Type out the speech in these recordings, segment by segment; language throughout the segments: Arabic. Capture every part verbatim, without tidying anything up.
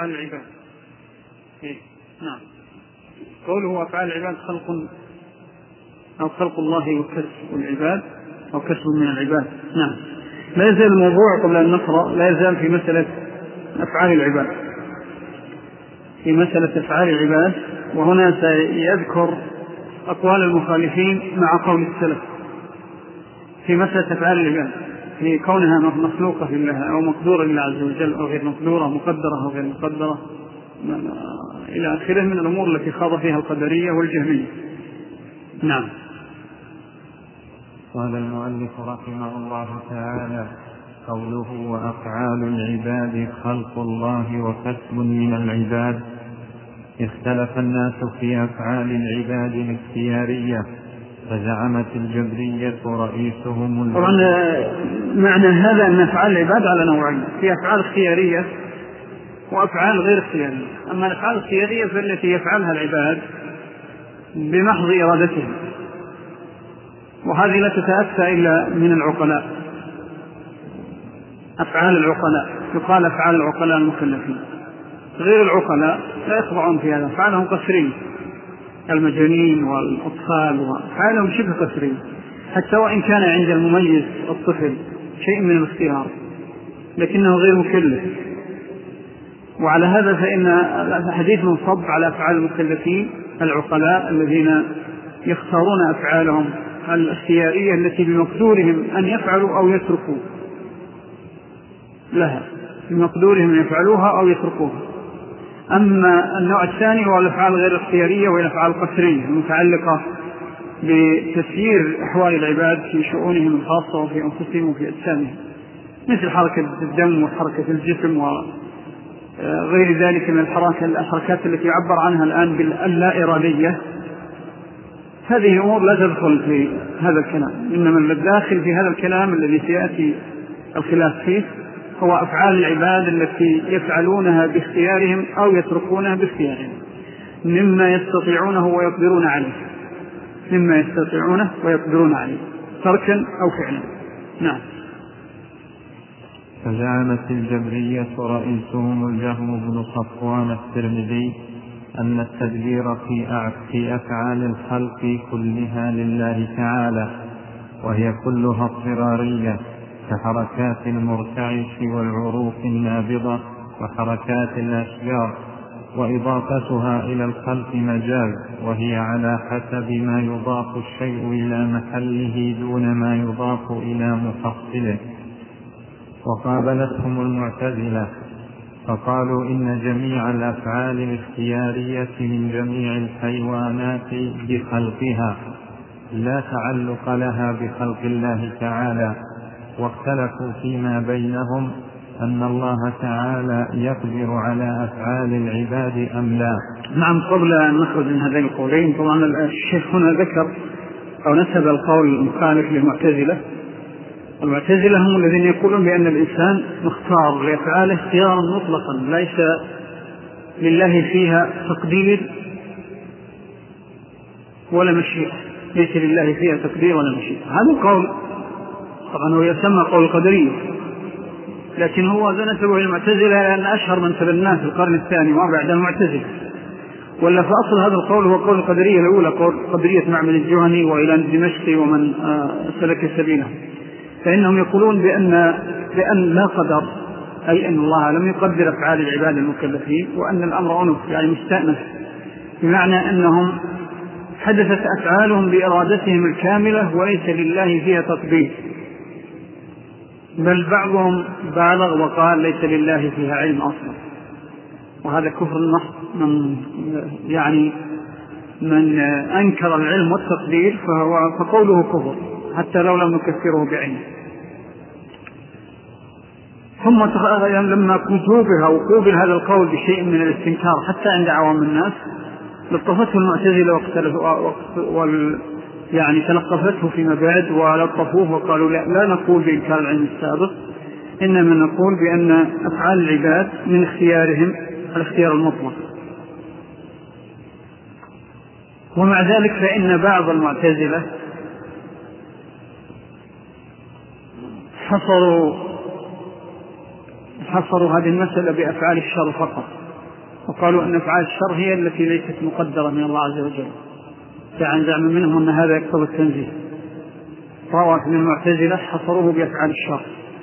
أفعال العباد. إيه؟ نعم. قوله أفعال العباد خلق أو خلق الله وكسب العباد أو كسب من العباد. نعم. لا يزال الموضوع قبل أن نقرأ لا يزال في مسألة أفعال العباد، في مسألة أفعال العباد، وهنا سيذكر أقوال المخالفين مع قول السلف في مسألة أفعال العباد، في كونها مخلوقة لله أو مقدورة لله عز وجل أو غير مقدورة، مقدرة أو غير مقدرة، إلى آخره من الأمور التي خاض فيها القدرية والجهمية. نعم. قال المؤلف رحمه الله تعالى: قوله وأفعال العباد خلق الله وكسب من العباد. اختلف الناس في أفعال العباد الاختيارية، فزعمت الجبرية رئيسهم. طبعا معنى هذا أن أفعال العباد على نوعين، في أفعال اختيارية وأفعال غير اختيارية. أما الأفعال الاختيارية فالتي يفعلها العباد بمحض إرادتهم، وهذه لا تتأتى إلا من العقلاء، أفعال العقلاء، يقال أفعال العقلاء المكلفين. غير العقلاء لا يخضعون في هذا، أفعالهم قسرية، المجانين والأطفال وأفعالهم شبه قسرية، حتى وإن كان عند المميز الطفل شيء من الاختيار لكنه غير مكلف. وعلى هذا فإن الحديث منصب على أفعال المكلفين العقلاء الذين يختارون أفعالهم الاختيارية التي بمقدورهم أن يفعلوا أو يتركوا لها، بمقدورهم أن يفعلوها أو يتركوها. أما النوع الثاني هو الأفعال غير الاختيارية وهي الأفعال القسرية المتعلقة بتسيير أحوال العباد في شؤونهم الخاصة وفي أنفسهم وفي أجسامهم، مثل حركة الدم وحركة الجسم وغير ذلك من الحركات التي يعبر عنها الآن باللا إرادية. هذه أمور لا تدخل في هذا الكلام، إنما الداخل في هذا الكلام الذي سيأتي الخلاف فيه هو أفعال العباد التي يفعلونها باختيارهم أو يتركونها باختيارهم، مما يستطيعونه ويقدرون عليه، مما يستطيعونه ويقدرون عليه تركا أو فعلا. نعم. فزعمت الجبرية رئيسهم الجهم بن صفوان الترمذي أن التدبير في أفعال الخلق كلها لله تعالى، وهي كلها اضطرارية كحركات المرتعش والعروق النابضة وحركات الأشجار، وإضافتها إلى الخلق مجاز، وهي على حسب ما يضاف الشيء إلى محله دون ما يضاف إلى مفصله. وقابلتهم المعتزلة فقالوا إن جميع الأفعال الاختيارية من جميع الحيوانات بخلقها لا تعلق لها بخلق الله تعالى، واختلفوا فيما بينهم أن الله تعالى يقدر على أفعال العباد أم لا. نعم. قبل أن نخرج من هذين القولين، طبعا الشيخ هنا ذكر أو نسب القول المخالف للمعتزلة. المعتزلة هم الذين يقولون بأن الإنسان مختار لأفعاله اختيارا مطلقا، ليس لله فيها تقدير ولا مشيئة، ليس لله فيها تقدير ولا مشيئة. هذا القول طبعا هو يسمى قول القدرية، لكن هو ذا نسبه للمعتزلة لأن أشهر من تبناه في القرن الثاني وبعد المعتزلة، ولا في أصل هذا القول هو قول القدرية الأولى، قول قدرية معبد الجهني وإلى الدمشقي ومن سلك سبيله. فإنهم يقولون بأن, بأن لا قدر، أي أن الله لم يقدر أفعال العباد المكلفين، وأن الأمر أنف يعني مستأنف، بمعنى أنهم حدثت أفعالهم بإرادتهم الكاملة وليس لله فيها تقدير، بل بعضهم بالغ وقال ليس لله فيها علم أصلا، وهذا كفر محض. من يعني من أنكر العلم والتقدير فهو فقوله كفر حتى لو لم نكفره بعلم. ثم لما كتوبها وقوبل هذا القول بشيء من الاستنكار حتى عند عوام الناس لطفته المعتزلة وال يعني تلقفته فيما بعد ولطفوه وقالوا لا, لا نقول بإنكار العلم السابق، إنما نقول بأن أفعال العباد من اختيارهم الاختيار المطلق. ومع ذلك فإن بعض المعتزلة حصروا حصروا هذه المسألة بأفعال الشر فقط، وقالوا أن أفعال الشر هي التي ليست مقدرة من الله عز وجل، يعني زعم منهم أن هذا يقتضي التنزيه. طائفة من المعتزلة حصروه بأفعال الشر،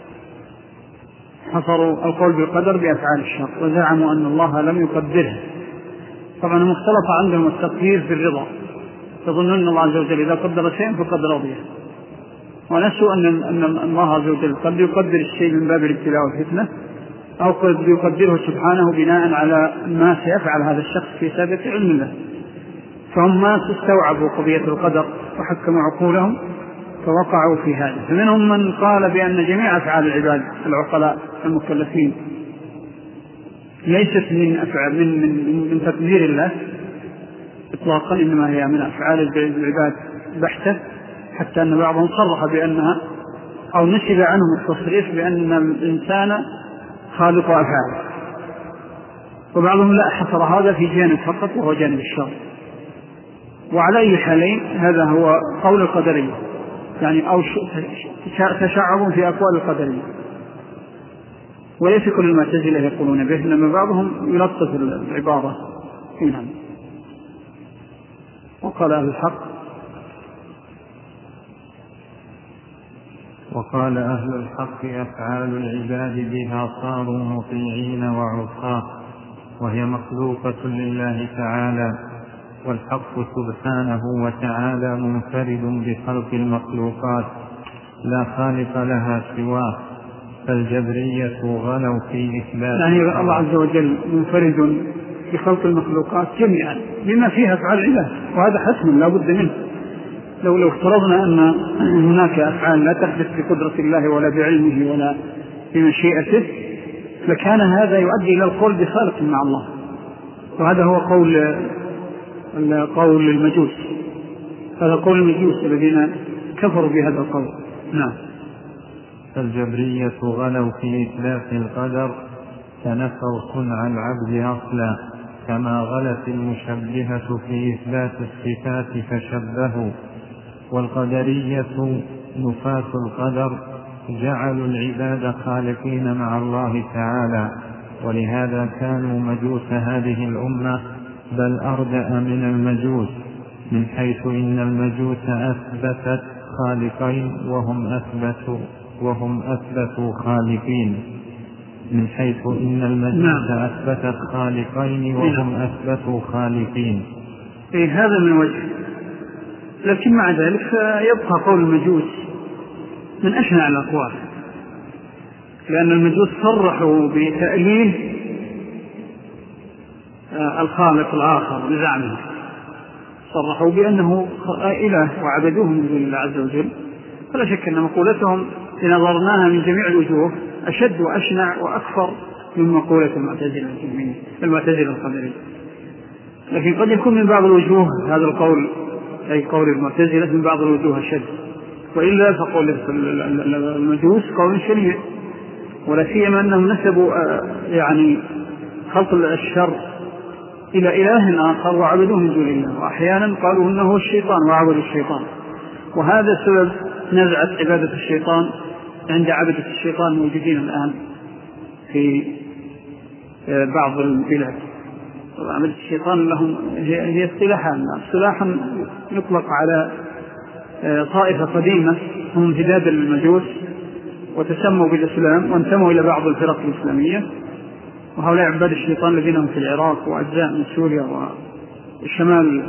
حصروا القول بالقدر بأفعال الشر وزعموا أن الله لم يقدره. طبعا مختلط عندهم التقدير في الرضا، يظنون أن الله عز وجل إذا قدر شيئا فقد رضيه، ونسوا أن أن الله عز وجل قد يقدر الشيء من باب الابتلاء والفتنة، أو قد يقدره سبحانه بناء على ما سيفعل هذا الشخص في سابق علم الله. فهم ما استوعبوا قضية القدر وحكموا عقولهم فوقعوا في هذا. فمنهم من قال بأن جميع أفعال العباد العقلاء المكلفين ليست من أفعال من من, من تقدير الله إطلاقا، إنما هي من أفعال العباد بحتة، حتى أن بعضهم صرح بأنها أو نسب عنهم التصريح بأن الإنسان خالق أفعاله، وبعضهم لا حصر هذا في جانب فقط وهو جانب الشر. وعلى أي حالين هذا هو قول القدرية، يعني أو تشعب في أقوال القدرية، وليس كل المعتزلة يقولون به، لما بعضهم يلطف العبارة. نعم. وقال أهل الحق وقال أهل الحق أفعال العباد بها صاروا مطيعين وعصاة، وهي مخلوقة لله تعالى، والحق سبحانه وتعالى منفرد بخلق المخلوقات لا خالق لها سواه، فالجبرية غلوا في إثبات. يعني الله عز وجل منفرد بخلق المخلوقات جميعا بما فيها أفعال العباد، وهذا حسن لا بد منه. لو لو افترضنا أن هناك أفعال لا تحدث بقدرة الله ولا بعلمه ولا بمشيئته لكان هذا يؤدي إلى القول بخالق مع الله، وهذا هو قول قول المجوس، هذا قول المجوس الذين كفروا بهذا القول. نعم. فالجبرية غلوا في إثبات القدر فنفوا صنع العبد أصلا، كما غلت المشبهة في إثبات الصفات فشبهوا. والقدرية نفاة القدر جعلوا العباد خالقين مع الله تعالى، ولهذا كانوا مجوس هذه الأمة بل أردأ من المجوس، من حيث إن المجوس أثبتت خالقين وهم أثبتوا وهم أثبتوا خالقين من حيث إن المجوس أثبتت خالقين وهم أثبتوا خالقين. إيه هذا من وجه، لكن مع ذلك يبقى قول المجوس من أشنع الأقوال، لأن المجوس صرحوا بتأليه الخالق الآخر بزعمه، صرحوا بأنه إله وعبدوه من دون الله عز وجل. فلا شك أن مقولتهم إن نظرناها من جميع الوجوه أشد وأشنع وأكثر من مقولة المعتزلة المعتزلة القدرية. لكن قد يكون من بعض الوجوه هذا القول أي قول المعتزلة من بعض الوجوه أشد، وإلا فقول المجوس قول شنيع، ولا سيما أنهم نسبوا يعني خلق الشر إلى إله آخر وعبدوه من دون الله، وأحيانا قالوا إنه الشيطان وعبدوا الشيطان، وهذا سبب نزعة عبادة الشيطان عند عبدة الشيطان موجودين الآن في بعض البلاد. عبدة الشيطان لهم هي اصطلاحا اصطلاحا يطلق على طائفة قديمة هم امتداد المجوس وتسموا بالإسلام وانتموا إلى بعض الفرق الإسلامية، وهؤلاء عباد الشيطان الذين هم في العراق وأجزاء من سوريا وشمال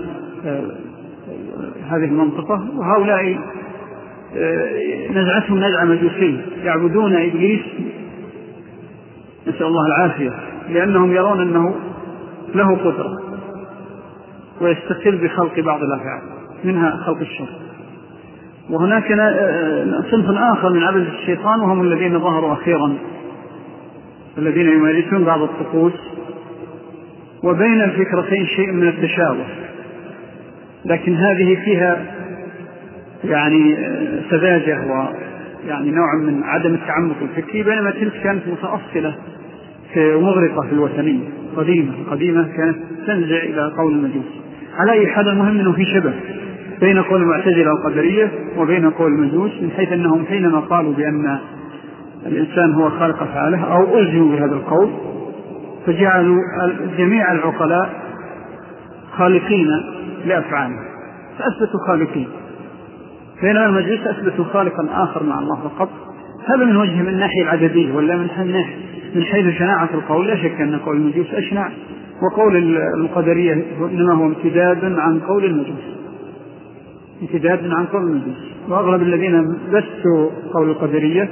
هذه المنطقة، وهؤلاء نزعتهم نزعة مجوسية يعبدون إبليس نسأل الله العافية، لأنهم يرون أنه له قدرة ويستقل بخلق بعض الأفعال منها خلق الشر. وهناك صنف آخر من عبد الشيطان وهم الذين ظهروا أخيرا الذين يمارسون بعض الطقوس، وبين الفكرتين شيء من التشابه، لكن هذه فيها يعني سذاجة ويعني نوع من عدم التعمق الفكري، بينما تلك كانت متأصلة ومغرقة في الوثنية قديمة قديمة كانت تنزع إلى قول المجوس. على أي حال المهم أنه في شبه بين قول المعتزلة القدرية وبين قول المجوس، من حيث أنهم حينما قالوا بأن الإنسان هو خالق أفعاله أو ألزموا بهذا القول فجعلوا جميع العقلاء خالقين لأفعاله، فأثبتوا خالقين، بينما المجوس أثبتوا خالقا آخر مع الله فقط. هذا من وجه من الناحية العددية، ولا من من حيث شناعة القول لا شك أن قول المجوس أشنع، وقول القدرية إنما هو امتداد عن قول المجوس، امتداد عن قول المجوس. وأغلب الذين بثوا قول القدرية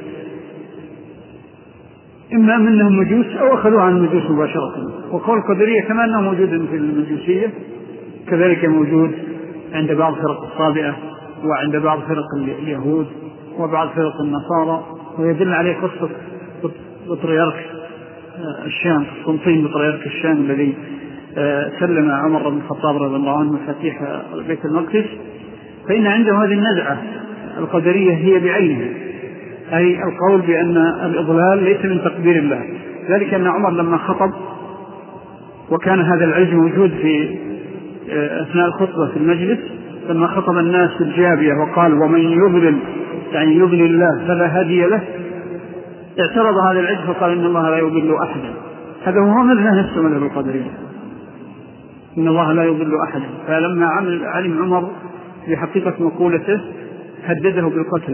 إما منهم مجوس أو أخذوا عن المجوس مباشرة. وقول القدرية كما أنه موجود في المجوسية كذلك موجود عند بعض فرق الصابئة وعند بعض فرق اليهود وبعض فرق النصارى، ويدل عليه قصة بطريرك الشام، قسطنطين بطريرك الشام الذي سلم عمر بن الخطاب رضي الله عنه مفاتيح بيت المقدس، فإن عنده هذه النزعة القدرية هي بعينها، أي القول بأن الإضلال ليس من تقدير الله. ذلك أن عمر لما خطب وكان هذا العلم موجود في أثناء الخطبة في المجلس، لما خطب الناس الجابية وقال ومن يضلل يعني يضلل الله فلا هادي له، اعترض هذا العلم فقال إن الله لا يضل أحدا. هذا هو مذهب نفسه مذهب القدرية، إن الله لا يضل أحدا. فلما علم عمر بحقيقة مقولته هدده بالقتل.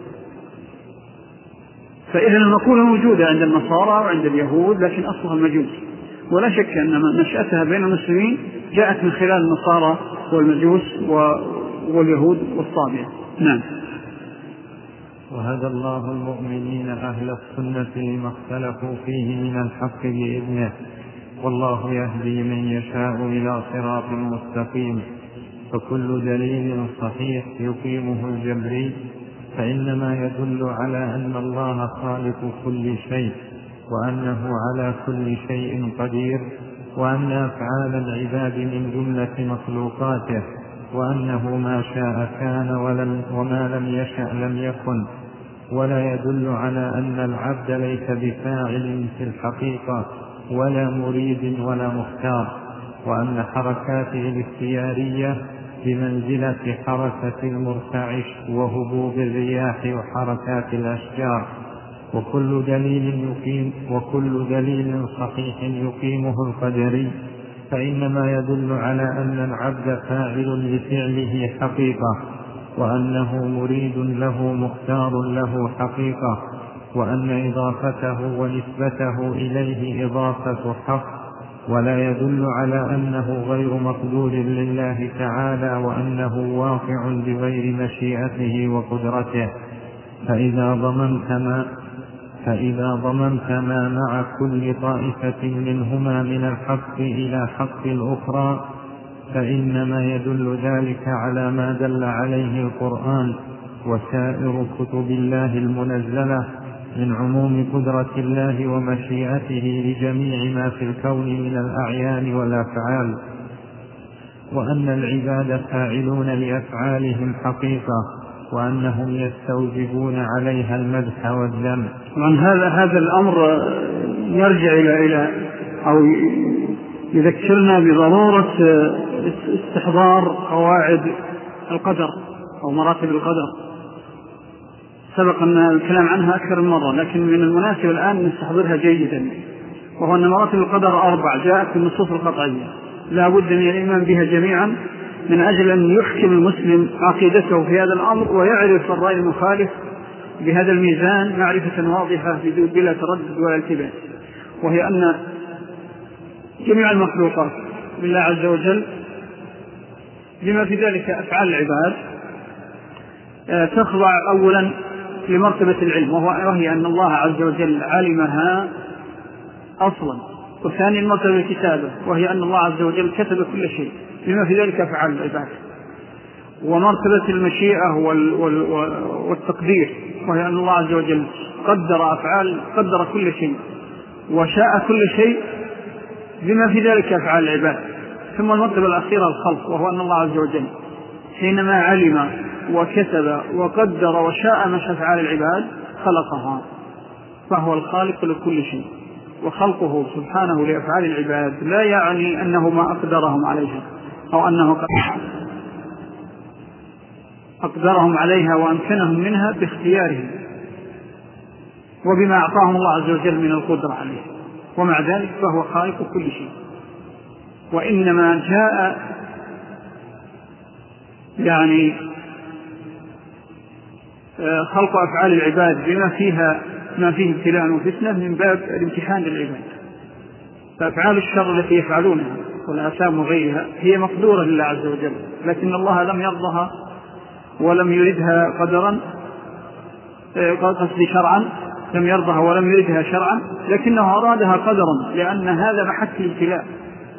فإذا المقولة موجودة عند النصارى وعند اليهود لكن أصلها المجوس، ولا شك أن نشأتها بين المسلمين جاءت من خلال النصارى والمجوس واليهود والصابئة. نعم. وهدى الله المؤمنين أهل السنة لما اختلفوا فيه من الحق بإذنه، والله يهدي من يشاء إلى صراط مستقيم. فكل دليل صحيح يقيمه الجبري فإنما يدل على أن الله خالق كل شيء، وأنه على كل شيء قدير، وأن أفعال العباد من جملة مخلوقاته، وأنه ما شاء كان ولم وما لم يشأ لم يكن. ولا يدل على أن العبد ليس بفاعل في الحقيقة ولا مريد ولا مختار، وأن حركاته الاختيارية بمنزلة حركة المرتعش وهبوب الرياح وحركات الأشجار. وكل دليل يقيم وكل دليل صحيح يقيمه القدري فإنما يدل على أن العبد فاعل لفعله حقيقة، وأنه مريد له مختار له حقيقة، وأن إضافته ونسبته إليه إضافة حق. ولا يدل على أنه غير مقدور لله تعالى، وأنه واقع بغير مشيئته وقدرته. فإذا ضمنت ما فإذا ضمنت ما مع كل طائفة منهما من الحق إلى حق الأخرى فإنما يدل ذلك على ما دل عليه القرآن وسائر كتب الله المنزلة من عموم قدرة الله ومشيئته لجميع ما في الكون من الأعيان والأفعال، وأن العباد فاعلون لأفعالهم حقيقة، وأنهم يستوجبون عليها المدح والذم. عن هذا هذا الأمر يرجع إلى إلى أو يذكرنا بضرورة استحضار قواعد القدر أو مراتب القدر. سبق أن الكلام عنها أكثر من مرة، لكن من المناسب الآن نستحضرها جيدا، وهو أن مراتب القدر أربع جاءت في النصوص القطعية لا بد من الإيمان بها جميعا، من أجل أن يحكم المسلم عقيدته في هذا الأمر ويعرف الرأي المخالف بهذا الميزان معرفة واضحة بلا تردد ولا التباس. وهي أن جميع المخلوقات بالله عز وجل بما في ذلك أفعال العباد تخضع أولا لمرتبة العلم، وهي أن الله عز وجل علمها أصلا، وثانيا مرتبة الكتابة، وهي أن الله عز وجل كتب كل شيء بما في ذلك أفعال العباد، ومرتبة المشيئة والتقدير، وهي أن الله عز وجل قدر أفعال قدر كل شيء وشاء كل شيء بما في ذلك أفعال العباد. ثم المرتبة الأخيرة الخلق، وهو أن الله عز وجل حينما علم وكتب وقدر وشاء مش أفعال العباد خلقها، فهو الخالق لكل شيء. وخلقه سبحانه لأفعال العباد لا يعني أنه ما أقدرهم عليها أو أنه أقدرهم عليها وأمكنهم منها باختيارهم وبما أعطاهم الله عز وجل من القدرة عليه، ومع ذلك فهو خالق كل شيء. وإنما جاء يعني خلق أفعال العباد بما فيها ما فيه ابتلاء وفتنة من باب الامتحان للعباد. فأفعال الشر التي يفعلونها والآثام وغيرها هي مقدورة لله عز وجل، لكن الله لم يرضها ولم يردها قدرا قصدي شرعا، لم يرضها ولم يردها شرعا، لكنه أرادها قدرا لأن هذا محك الابتلاء.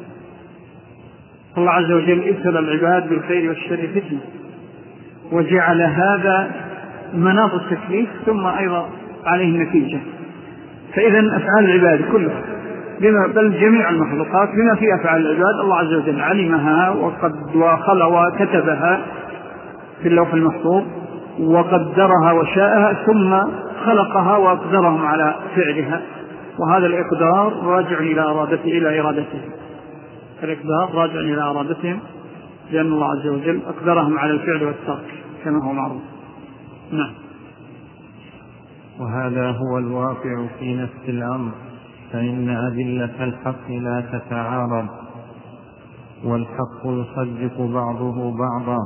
الله عز وجل ابتلى العباد بالخير والشر فتنة، وجعل هذا مناط التكليف ثم أيضا عليه النتيجة. فإذا أفعال العباد كلها بما بل جميع المخلوقات بما في أفعال العباد الله عز وجل علمها وقد وخلق وكتبها في اللوح المحفوظ وقدرها وشاءها ثم خلقها وأقدرهم على فعلها، وهذا الإقدار راجع إلى إرادته إلى إرادته الإقدار راجع إلى إرادتهم، لأن الله عز وجل أقدرهم على الفعل والترك كما هو معروف. نعم. وهذا هو الواقع في نفس الأمر، فإن أدلة الحق لا تتعارض، والحق يصدق بعضه بعضا،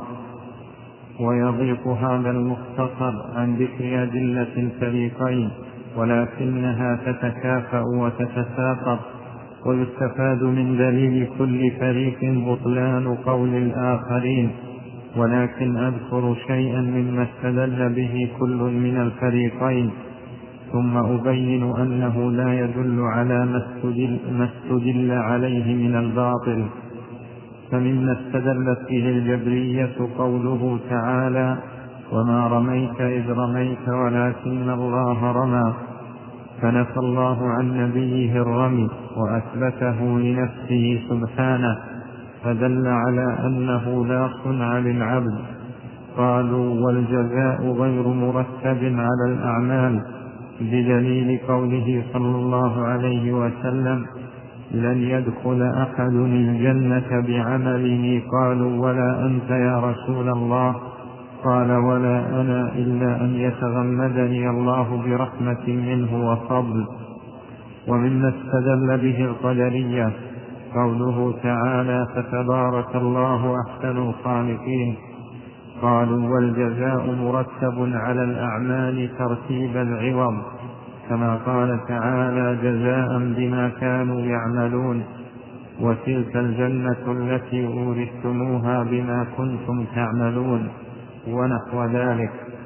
ويضيق هذا المختصر عن ذكر أدلة الفريقين، ولكنها تتكافأ وتتساقط، ويستفاد من دليل كل فريق بطلان قول الآخرين. ولكن أذكر شيئا مما استدل به كل من الفريقين، ثم أبين أنه لا يدل على ما استدل, ما استدل عليه من الباطل. فمما استدلت به الجبرية قوله تعالى: وما رميت إذ رميت ولكن الله رمى، فنفى الله عن نبيه الرمي وأثبته لنفسه سبحانه، فدل على أنه لا صنع للعبد. قالوا: والجزاء غير مرتب على الأعمال، بدليل قوله صلى الله عليه وسلم: لن يدخل أحد الجنة بعمله. قالوا: ولا أنت يا رسول الله؟ قال: ولا أنا إلا أن يتغمدني الله برحمة منه وفضل. ومما استدل به القدرية قوله تعالى: فتبارك الله أحسن الخالقين. قالوا: والجزاء مرتب على الأعمال ترتيب العوض، كما قال تعالى: جزاء بما كانوا يعملون، وتلك الجنة التي أورثتموها بما كنتم تعملون، ونحو ذلك.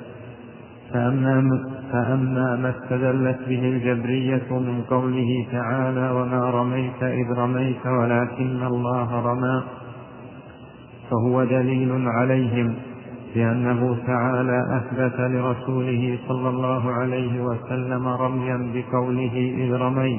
فأما, فأما ما استدلت به الجبرية من قوله تعالى: وما رميت إذ رميت ولكن الله رمى، فهو دليل عليهم، لأنه تعالى أثبت لرسوله صلى الله عليه وسلم رميا بقوله إذ رميت،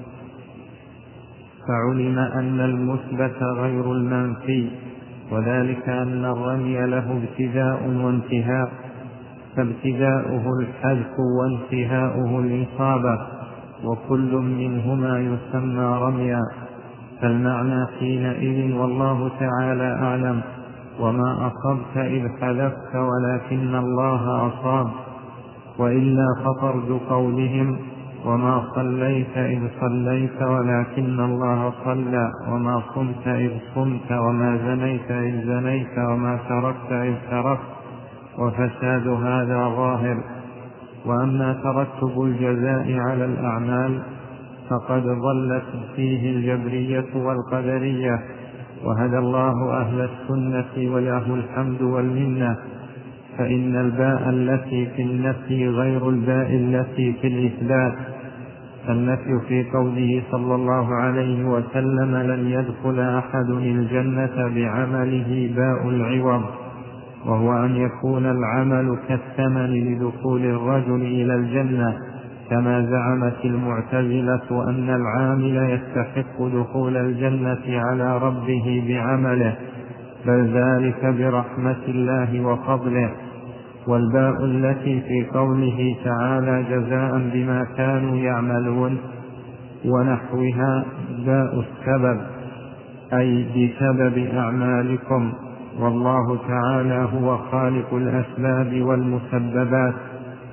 فعلم أن المثبت غير المنفي، وذلك أن الرمي له ابتداء وانتهاء، فابتداؤه الحذف وانتهاؤه الإصابة، وكل منهما يسمى رميا. فالمعنى حينئذ والله تعالى أعلم: وما أصبت إذ حذفت ولكن الله أصاب. وإلا فطرد قولهم: وما صليت إذ صليت ولكن الله صلى، وما صمت إذ صمت، وما زنيت إذ زنيت، وما تركت إذ تركت، وفساد هذا ظاهر. وأما ترتب الجزاء على الأعمال فقد ضلت فيه الجبرية والقدرية، وهدى الله أهل السنة وله الحمد والمنة. فإن الباء التي في النفي غير الباء التي في الإثبات. النفي في قوله صلى الله عليه وسلم: لن يدخل أحد الجنة بعمله باء العوض، وهو أن يكون العمل كالثمن لدخول الرجل إلى الجنة، كما زعمت المعتزلة أن العامل يستحق دخول الجنة على ربه بعمله، بل ذلك برحمة الله وفضله. والباء التي في قوله تعالى: جزاء بما كانوا يعملون ونحوها باء السبب، أي بسبب أعمالكم، والله تعالى هو خالق الأسباب والمسببات،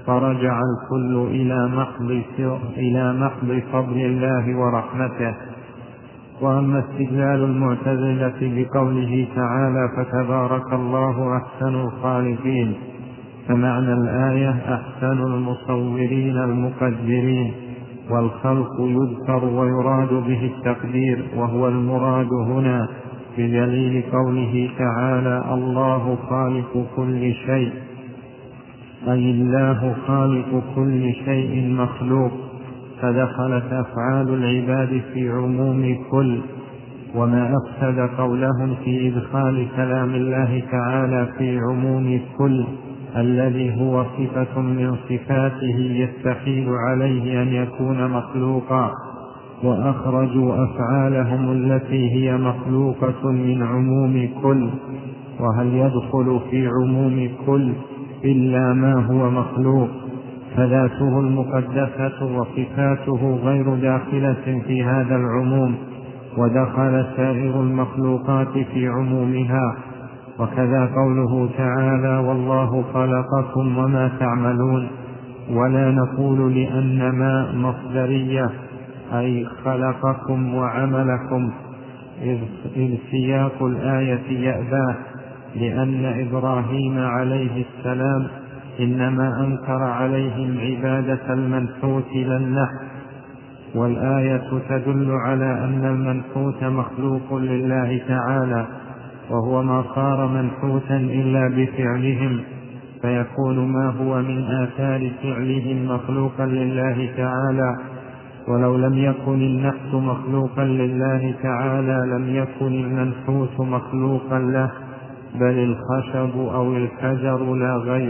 فرجع الكل إلى محض إلى محض فضل الله ورحمته. وأما استدلال المعتزلة بقوله تعالى فتبارك الله أحسن الخالقين، فمعنى الآية أحسن المصورين المقدرين، والخلق يذكر ويراد به التقدير، وهو المراد هنا بدليل قوله تعالى الله خالق كل شيء، أي الله خالق كل شيء مخلوق، فدخلت أفعال العباد في عموم كل. وما أفسد قولهم في إدخال كلام الله تعالى في عموم كل الذي هو صفة من صفاته يستحيل عليه أن يكون مخلوقا، وأخرجوا أفعالهم التي هي مخلوقة من عموم كل. وهل يدخل في عموم كل إلا ما هو مخلوق؟ فذاته المقدسة وصفاته غير داخلة في هذا العموم، ودخل سائر المخلوقات في عمومها. وكذا قوله تعالى والله خلقكم وما تعملون. ولا نقول لأن ما مصدرية أي خلقكم وعملكم، إذ سياق الآية يأباه، لأن إبراهيم عليه السلام إنما أنكر عليهم عبادة المنحوت لا النحت، والآية تدل على أن المنحوت مخلوق لله تعالى، وهو ما صار منحوتا إلا بفعلهم، فيكون ما هو من آثار فعلهم مخلوقا لله تعالى. ولو لم يكن النحت مخلوقا لله تعالى لم يكن المنحوت مخلوقا له، بل الخشب أو الحجر لا غير.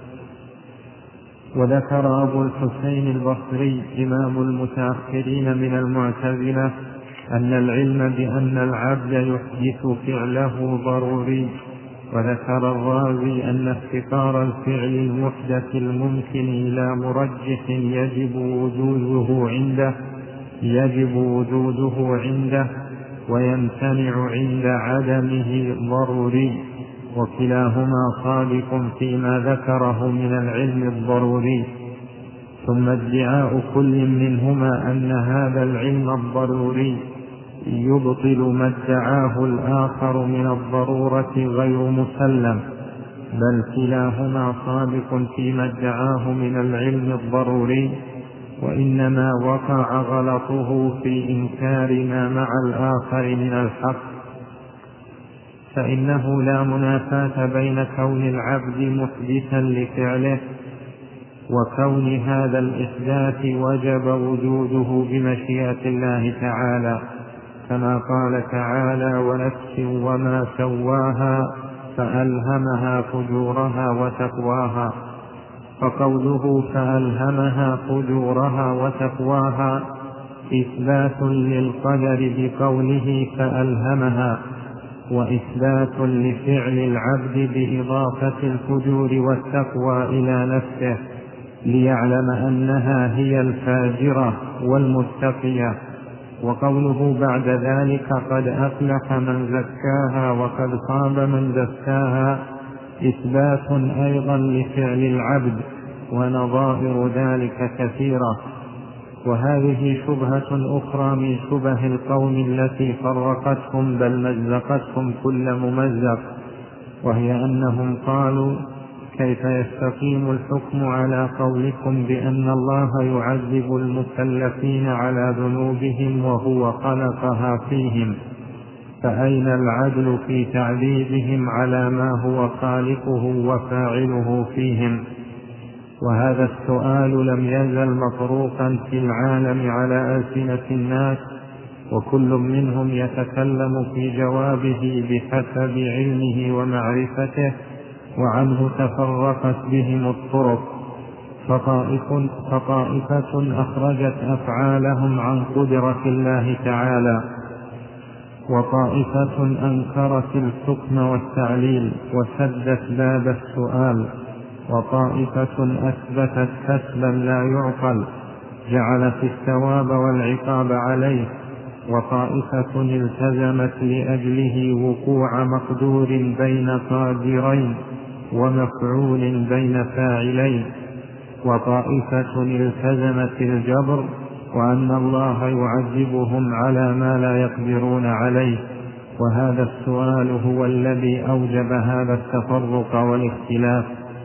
وذكر أبو الحسين البصري إمام المتأخرين من المعتزلة أن العلم بأن العبد يحدث فعله ضروري. وذكر الرازي أن افتقار الفعل المحدث الممكن إلى مرجح يجب وجوده عنده يجب وجوده عنده ويمتنع عند عدمه ضروري، وكلاهما صادق فيما ذكره من العلم الضروري. ثم ادعاء كل منهما أن هذا العلم الضروري يبطل ما ادعاه الآخر من الضرورة غير مسلم، بل كلاهما صادق فيما ادعاه من العلم الضروري، وإنما وقع غلطه في إنكار ما مع الآخر من الحق. فإنه لا منافاة بين كون العبد محدثا لفعله وكون هذا الإحداث وجب وجوده بمشيئة الله تعالى، كما قال تعالى ونفس وما سواها فألهمها فجورها وتقواها. فقوله فألهمها فجورها وتقواها إثبات للقدر بقوله فألهمها، وإثبات لفعل العبد بإضافة الفجور والتقوى إلى نفسه ليعلم أنها هي الفاجرة والمتقية. وقوله بعد ذلك قد أفلح من زكاها وقد خاب من دساها إثبات أيضا لفعل العبد، ونظائر ذلك كثيرة. وهذه شبهة أخرى من شبه القوم التي فرقتهم بل مزقتهم كل ممزق، وهي أنهم قالوا كيف يستقيم الحكم على قولكم بأن الله يعذب المكلفين على ذنوبهم وهو خلقها فيهم، فأين العدل في تعذيبهم على ما هو خالقه وفاعله فيهم؟ وهذا السؤال لم يزل مطروقا في العالم على ألسنة الناس، وكل منهم يتكلم في جوابه بحسب علمه ومعرفته، وعنه تفرقت بهم الطرق. فطائفة أخرجت أفعالهم عن قدرة الله تعالى، وطائفة أنكرت الحكم والتعليل وسدت باب السؤال، وطائفة أثبتت كسبا لا يعقل جعلت الثواب والعقاب عليه، وطائفة التزمت لأجله وقوع مقدور بين قادرين ومفعول بين فاعلين. وطائفة التزمت الجبر، وأن الله يعذبهم على ما لا يقدرون عليه. وهذا السؤال هو الذي أوجب هذا التفرق والاختلاف.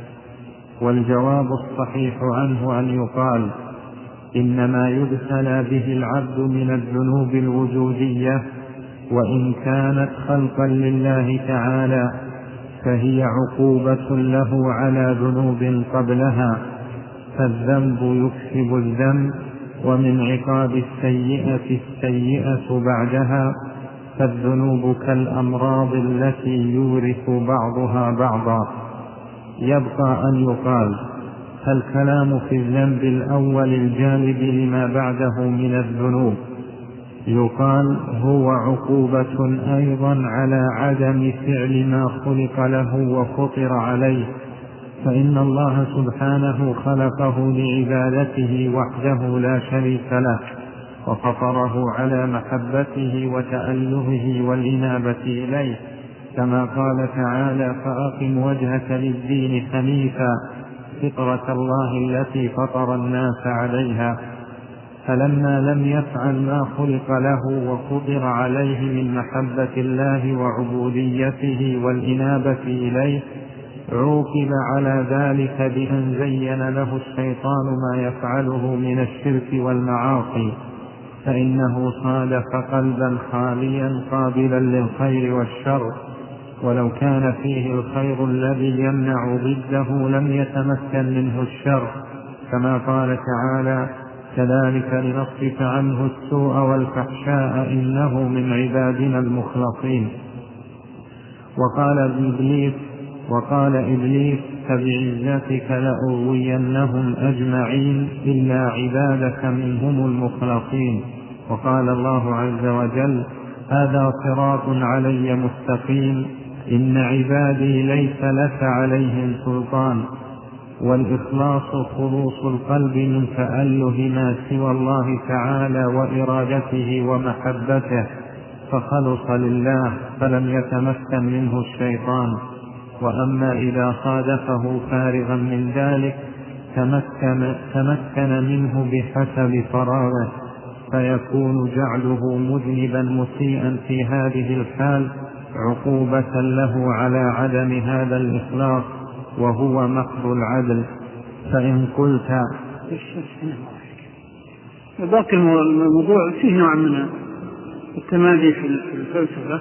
والجواب الصحيح عنه أن يقال: إنما يبتلى به العبد من الذنوب الوجودية، وإن كانت خلقا لله تعالى فهي عقوبة له على ذنوب قبلها، فالذنب يكسب الذنب، ومن عقاب السيئة السيئة بعدها، فالذنوب كالأمراض التي يورث بعضها بعضا. يبقى أن يقال: فالكلام في الذنب الأول الجانب لما بعده من الذنوب. يقال: هو عقوبة أيضا على عدم فعل ما خلق له وفطر عليه، فإن الله سبحانه خلقه لعبادته وحده لا شريك له، وفطره على محبته وتألهه والإنابة إليه، كما قال تعالى: فأقم وجهك للدين حنيفا فطرة الله التي فطر الناس عليها. فلما لم يفعل ما خلق له وفطر عليه من محبة الله وعبوديته والإنابة إليه، عوقب على ذلك بأن زين له الشيطان ما يفعله من الشرك والمعاصي، فإنه صادف قلبا خاليا قابلا للخير والشر، ولو كان فيه الخير الذي يمنع ضده لم يتمكن منه الشر، كما قال تعالى: كذلك لنصرف عنه السوء والفحشاء إنه من عبادنا المخلصين. وقال إبليس وقال إبليس: فبعزتك لأغوينهم أجمعين إلا عبادك منهم المخلصين. وقال الله عز وجل: هذا صراط علي مستقيم إن عبادي ليس لك عليهم سلطان. والإخلاص خلوص القلب من تأله ما سوى الله تعالى وإرادته ومحبته، فخلص لله فلم يتمكن منه الشيطان. وأما إذا صادفه فارغا من ذلك تمكن, تمكن منه بحسب فراغه، فيكون جعله مذنبا مسيئا في هذه الحال عقوبة له على عدم هذا الإخلاص، وهو محض العدل. فإن قلت باقي الموضوع فيه نوع من التمادي في الفلسفة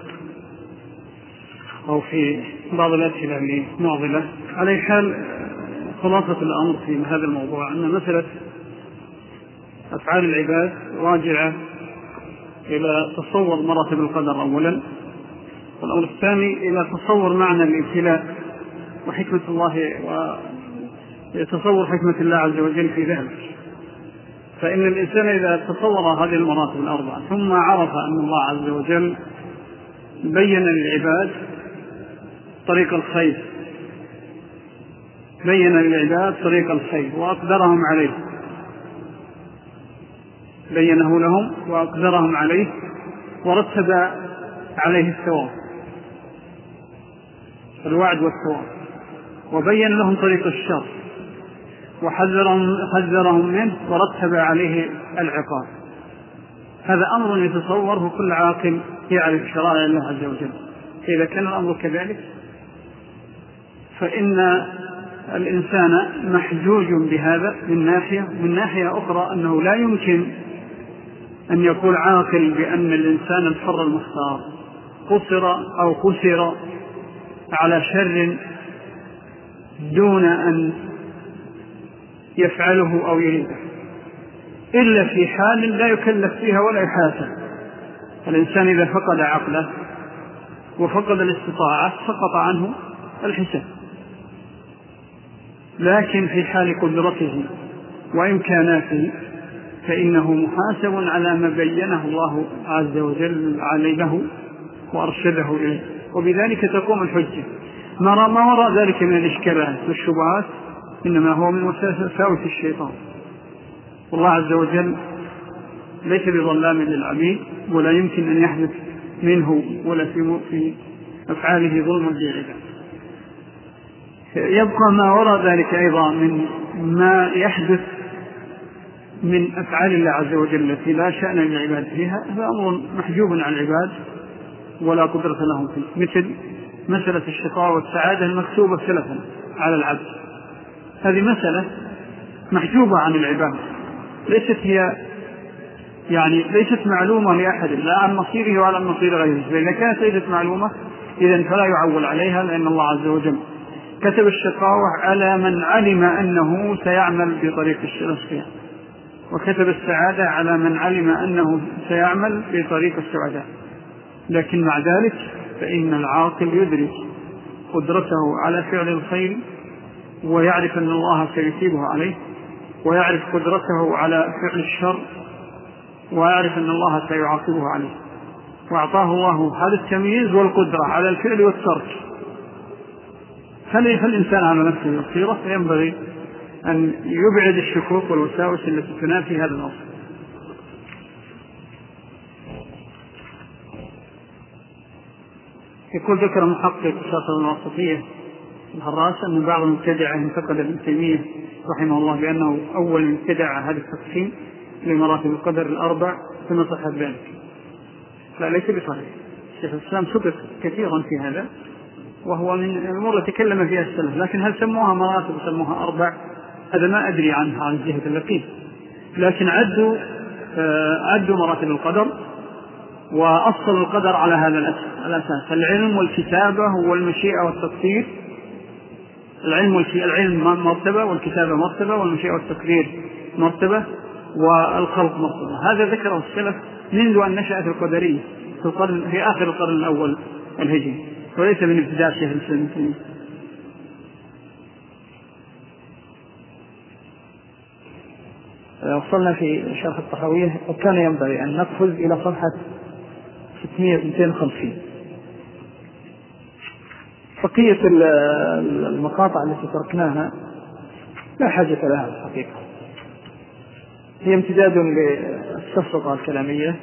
أو في بعض الأسئلة المعضلة. على حال خلاصة الأمر في هذا الموضوع أن مسألة أفعال العباد راجعة إلى تصور مراتب القدر أولا، والأمر الثاني إلى تصور معنى الابتلاء وحكمة الله ويتصور حكمة الله عز وجل في ذلك. فإن الإنسان إذا تصور هذه المراتب الأربعة ثم عرف أن الله عز وجل بين للعباد طريق الخير بين للعباد طريق الخير وأقدرهم عليه بينه لهم وأقدرهم عليه ورتب عليه الثواب الوعد والثواب، وبين لهم طريق الشر وحذرهم حذرهم منه ورتب عليه العقاب. هذا أمر يتصوره كل عاقل يعرف شرائع الله عز وجل. إذا كان الأمر كذلك فإن الإنسان محجوج بهذا من ناحية. من ناحية أخرى أنه لا يمكن أن يقول عاقل بأن الإنسان الحر المختار قصر أو خسر على شر دون أن يفعله أو يريده، إلا في حال لا يكلف فيها ولا يحاسب. الإنسان إذا فقد عقله وفقد الاستطاعة سقط عنه الحساب، لكن في حال قدرته وإمكاناته فإنه محاسب على ما بينه الله عز وجل عليه وأرشده إليه، وبذلك تقوم الحجة. ما وراء ذلك من الإشكالات والشبهات إنما هو من وساوس الشيطان. والله عز وجل ليس بظلام للعبيد، ولا يمكن أن يحدث منه ولا في أفعاله ظلم للعباد. يبقى ما وراء ذلك أيضا من ما يحدث من أفعال الله عز وجل التي لا شأن للعباد فيها، هذا أمر محجوب عن العباد ولا قدرة لهم فيه، مثل مسألة الشقاء والسعادة المكتوبة سلفا على العبد، هذه مسألة محجوبة عن العباد، ليست هي يعني ليست معلومة لأحد لا عن مصيره ولا عن مصير غيره، فإذا كانت ليست معلومة إذن فلا يعول عليها، لأن الله عز وجل كتب الشقاوة على من علم أنه سيعمل بطريق الشقاء، وكتب السعادة على من علم أنه سيعمل بطريق السعادة. لكن مع ذلك فإن العاقل يدرك قدرته على فعل الخير ويعرف أن الله سيثيبه عليه، ويعرف قدرته على فعل الشر ويعرف أن الله سيعاقبه عليه، وأعطاه الله هذا التمييز والقدرة على الفعل والترك. فالإنسان على نفسه بصيرة، فينبغي أن يبعد الشكوك والوساوس التي تنافي هذا الأصل. يقول ذكر محقق شاطر الوسطية الهراس أن بعض المبتدعة انتقد ابن تيمية رحمه الله بأنه أول من ابتدع هذا التقسيم لمراتب القدر الأربع ثم صح ذلك. لا، ليس بصحيح. الشيخ الإسلام سبق كثيرا في هذا، وهو من الأمور التي تكلم فيها السلف، لكن هل سموها مراتب وسموها أربع هذا ما أدري عنها عن جهة اللقين، لكن عدوا عدوا مراتب القدر وأصل القدر على هذا الأساس: العلم والكتابة والمشيئة والتقدير. العلم العلم مرتبة، والكتابة مرتبة، والمشيئة والتقدير مرتبة، والخلق مرتبة. هذا ذكره السلف منذ أن نشأت القدرية في, القرن في آخر القرن الأول الهجري، وليس من ابتداء شيخ الإسلام. وصلنا في شرح الطحاوية، وكان ينبغي أن نقفز إلى صفحة ستمائة واثنين وخمسين. بقية المقاطع التي تركناها لا حاجة لها الحقيقة، هي امتداد للسفسطة الكلامية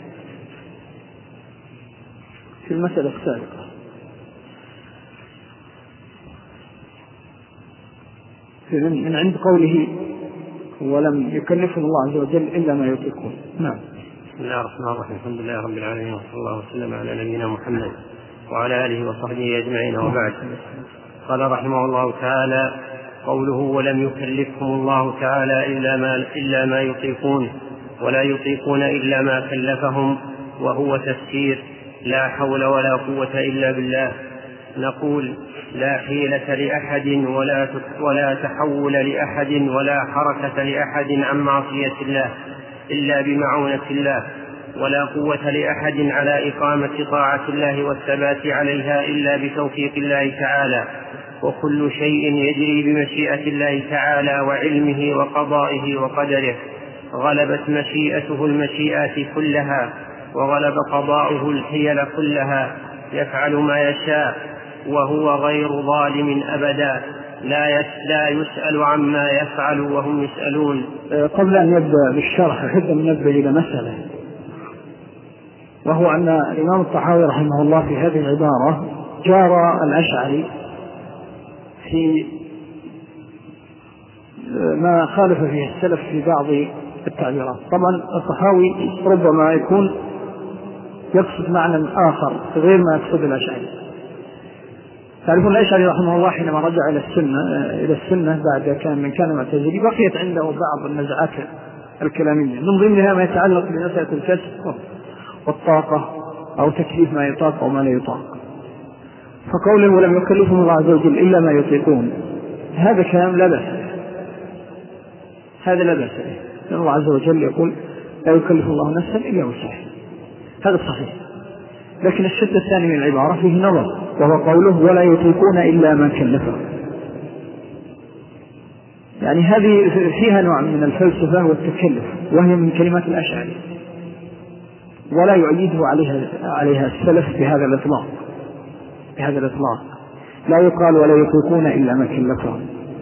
في المسألة السابقة. من عند قوله ولم يكلفهم الله عز وجل إلا ما يطيقون. نعم. بسم الله الرحمن الرحيم، الحمد لله رب العالمين، وصلى الله وسلم على نبينا محمد وعلى آله وصحبه أجمعين، وبعد. قال رحمه الله تعالى: قوله ولم يكلفهم الله تعالى إلا ما, إلا ما يطيقون، ولا يطيقون إلا ما كلفهم، وهو تفسير لا حول ولا قوة إلا بالله. نقول: لا حيلة لأحد ولا ولا تحول لأحد ولا حركة لأحد عن معصية الله إلا بمعونة الله، ولا قوة لأحد على إقامة طاعة الله والثبات عليها إلا بتوفيق الله تعالى. وكل شيء يجري بمشيئة الله تعالى وعلمه وقضائه وقدره. غلبت مشيئته المشيئات كلها، وغلب قضاؤه الحيل كلها، يفعل ما يشاء وهو غير ظالم أبدا، لا يسأل عما يفعل وهم يسألون. قبل أن يبدأ بالشرح أحب أن ننبه إلى مسألة، وهو أن الإمام الطحاوي رحمه الله في هذه العبارة جار الأشعري في ما خالف فيه السلف في بعض التعبيرات. طبعا الطحاوي ربما يكون يقصد معنى آخر غير ما يقصد الأشعري. تعرفون الأشعري رحمه الله حينما رجع إلى السنة إلى السنة بعد كان من كان معتزلي، بقيت عنده بعض النزعات الكلامية، من ضمنها ما يتعلق بمسألة الكسب والطاقة أو تكليف ما يطاق أو ما لا يطاق. فقوله ولم يكلفهم الله عز وجل إلا ما يطيقون، هذا كلام لا بأس به، هذا لا بأس به، لأن الله عز وجل يقول لا يكلف الله نفسا إلا وسعها، هذا صحيح. لكن الشق الثاني من العبارة فيه نظر، وهو قوله ولا يطيقون إلا ما كلفهم. يعني هذه فيها نوع من الفلسفة والتكلف، وهي من كلمات الأشعري، ولا يؤيده عليها عليها السلف بهذا الإطلاق بهذا الإطلاق لا يقال ولا يطيقون إلا ما كلفهم،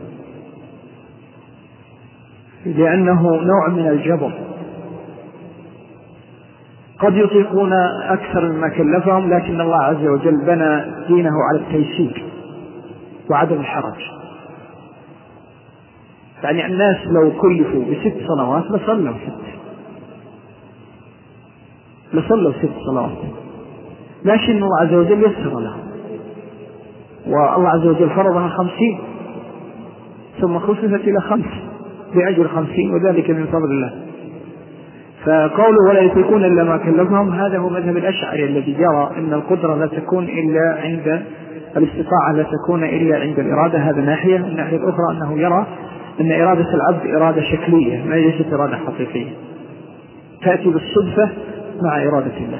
لأنه نوع من الجبر. قد يطيقون أكثر مما كلفهم، لكن الله عز وجل بنى دينه على التيسير وعدم الحرج، يعني الناس لو كلفوا بست صلوات لصلوا ست لصلوا ست صلوات، لكن الله عز وجل يسر لهم، والله عز وجل فرضها خمسين ثم خففت إلى خمس بأجر خمسين، وذلك من فضل الله. فقوله ولا يطيقون إلا ما كلفهم، هذا هو مذهب الأشعري الذي يرى أن القدرة لا تكون إلا عند الاستطاعة، لا تكون إلا عند الإرادة. هذا ناحية. الناحية الأخرى أنه يرى أن إرادة العبد إرادة شكلية ما ليست إرادة حقيقية، تأتي بالصدفة مع إرادة الله.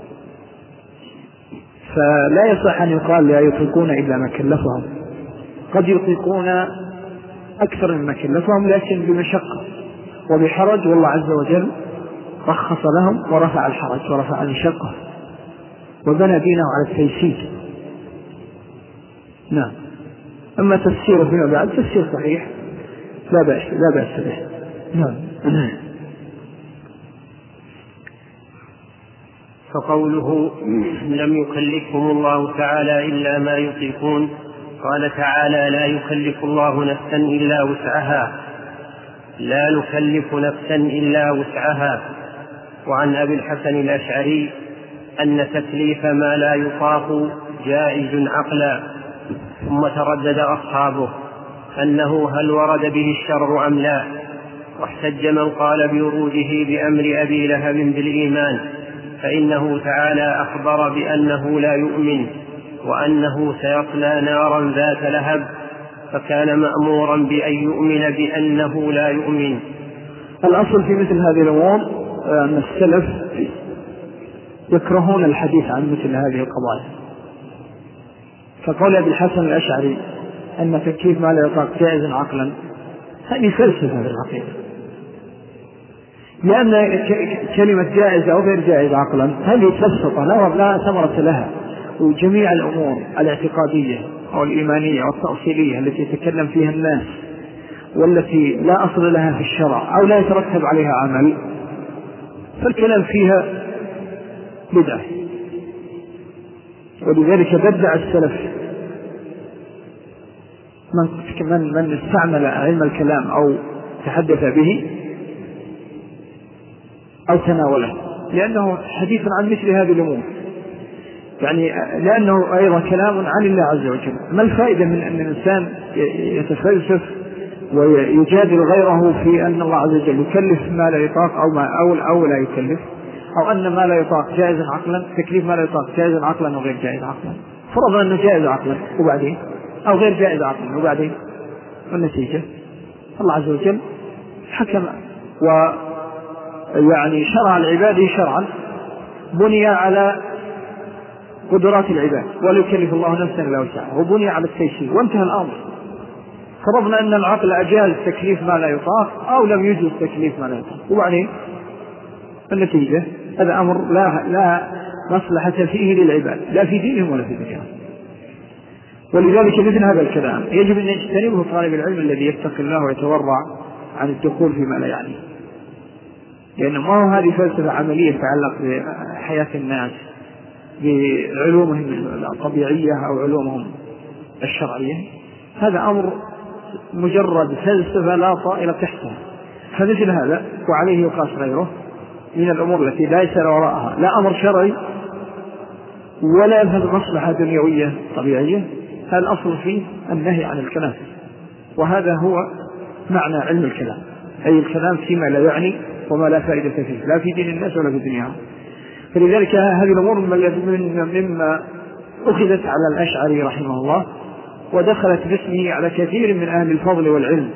فلا يصح أن يقال لا يطيقون إلا ما كلفهم، قد يطيقون أكثر مما كلفهم لكن بمشقة وبحرج، والله عز وجل رخص لهم ورفع الحرج ورفع المشقة وبنى دينه على التيسير. نعم. أما تفسيره فيما بعد تفسير صحيح لا بأس لا بأس به. نعم. فقوله لم يكلفهم الله تعالى إلا ما يطيقون، قال تعالى لا يكلف الله نفسا إلا وسعها، لا نكلف نفسا إلا وسعها. وعن أبي الحسن الأشعري أن تكليف ما لا يطاق جائز عقلا. ثم تردد أصحابه أنه هل ورد به الشرع أم لا، واحتج من قال بوروده بأمر أبي لهب بالإيمان، فإنه تعالى أخبر بأنه لا يؤمن وأنه سيصلى نارا ذات لهب، فكان مأمورا بأن يؤمن بأنه لا يؤمن. الأصل في مثل هذه الأمور أن السلف يكرهون الحديث عن مثل هذه القضايا. فقول أبي الحسن الأشعري أن تكليف ما لا يطاق جائز عقلا، هذه فلسفة في الحقيقة، لأن كلمة جائز أو غير جائز عقلا هذه فلسفة لا ثمرة لها. وجميع الأمور الاعتقادية أو الإيمانية أو التأصيلية التي يتكلم فيها الناس والتي لا أصل لها في الشرع أو لا يترتب عليها عمل، فالكلام فيها بدعة. ولذلك بدع السلف من من استعمل علم الكلام أو تحدث به أو تناوله، لأنه حديث عن مثل هذه الأمور، يعني لأنه أيضا كلام عن الله عز وجل. ما الفائدة من أن الإنسان يتفلسف ويجادل غيره في أن الله عز وجل يكلف ما لا يطاق أو ما أو, أو لا يكلف، أو أن ما لا يطاق جائز عقلا، تكليف ما لا يطاق جائز عقلا وغير جائز عقلا. فرضا أنه جائز عقلا وبعدين أو غير جائز عقلا وبعدين، والنتيجة الله عز وجل حكم ويعني شرع العباد شرعا بني على قدرات العباد ولا يكلف الله نفسا إلا وسعها، وبني على التيسير وانتهى الأمر. فرضنا أن العقل أجاز تكليف ما لا يطاق أو لم يجوز تكليف ما لا يطاق، وبعدين النتيجة هذا أمر لا لا مصلحة فيه للعباد لا في دينهم ولا في دنياهم. ولذلك مثل هذا الكلام يجب أن يجتنبه طالب العلم الذي يتقي الله ويتورع عن الدخول فيما لا يعني، لأنه ما هو هذه فلسفة عملية تتعلق بحياة الناس بعلومهم الطبيعية أو علومهم الشرعية، هذا أمر مجرد فلسفة لا طائل تحتها. فمثل هذا وعليه يقاس غيره من الأمور التي لا يسأل وراءها لا أمر شرعي ولا يفهم مصلحة دنيوية طبيعية، هذا الأصل فيه النهي عن الكلام. وهذا هو معنى علم الكلام، أي الكلام فيما لا يعني وما لا فائدة فيه لا في دين الناس ولا في دنياهم. فلذلك هذه الأمور مما أخذت على الأشعري رحمه الله ودخلت باسمه على كثير من أهل الفضل والعلم،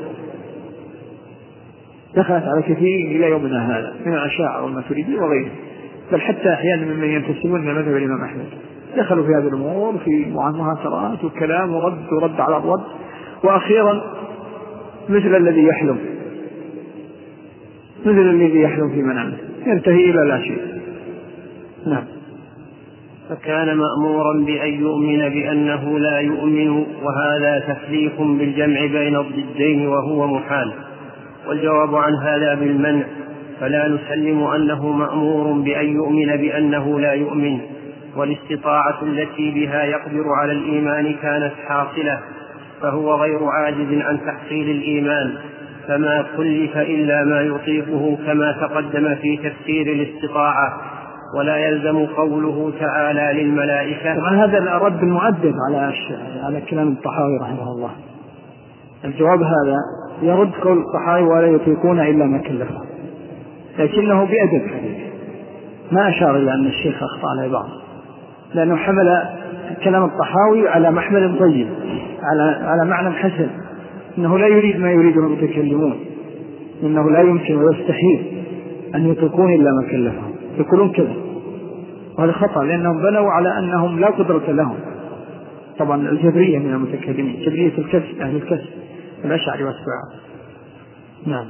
دخلت على كثير إلى يومنا هذا من الأشاعرة والماتريدي وغيره، بل حتى أحيانا ممن ينتسبون إلى مذهب الإمام أحمد دخلوا في هذه الأمور في مهاترات وكلام ورد ورد على الرد. وأخيرا مثل الذي يحلم مثل الذي يحلم في منامه ينتهي إلى لا شيء. نعم. فكان مأمورا بأن يؤمن بأنه لا يؤمن، وهذا تكليف بالجمع بين الضدين وهو محال. والجواب عن هذا بالمنع، فلا نسلم أنه مأمور بأن يؤمن بأنه لا يؤمن، والاستطاعة التي بها يقدر على الإيمان كانت حاصلة، فهو غير عاجز عن تحصيل الإيمان، فما كلف إلا ما يطيقه كما تقدم في تفسير الاستطاعة، ولا يلزم قوله تعالى للملائكة. طبعا هذا الرد المؤدب على على كلام الطحاوي رحمه الله. الجواب هذا يرد قول الطحاوي ولا يطيقون إلا ما كلفه، لكنه بأدب ما أشار إلى أن الشيخ أخطأ على بعض، لأنه حمل كلام الطحاوي على محمل طيب، على على معنى حسن، إنه لا يريد ما يريده المتكلمون، إنه لا يمكن ويستحيل أن يطيقون إلا ما كلفهم، يقولون كذا، وهذا خطأ لأنهم بنوا على أنهم لا قدرة لهم. طبعا الجبرية من المتكلمين، جبرية الكسب، أهل الكسب، الأشعري والسبعة. نعم.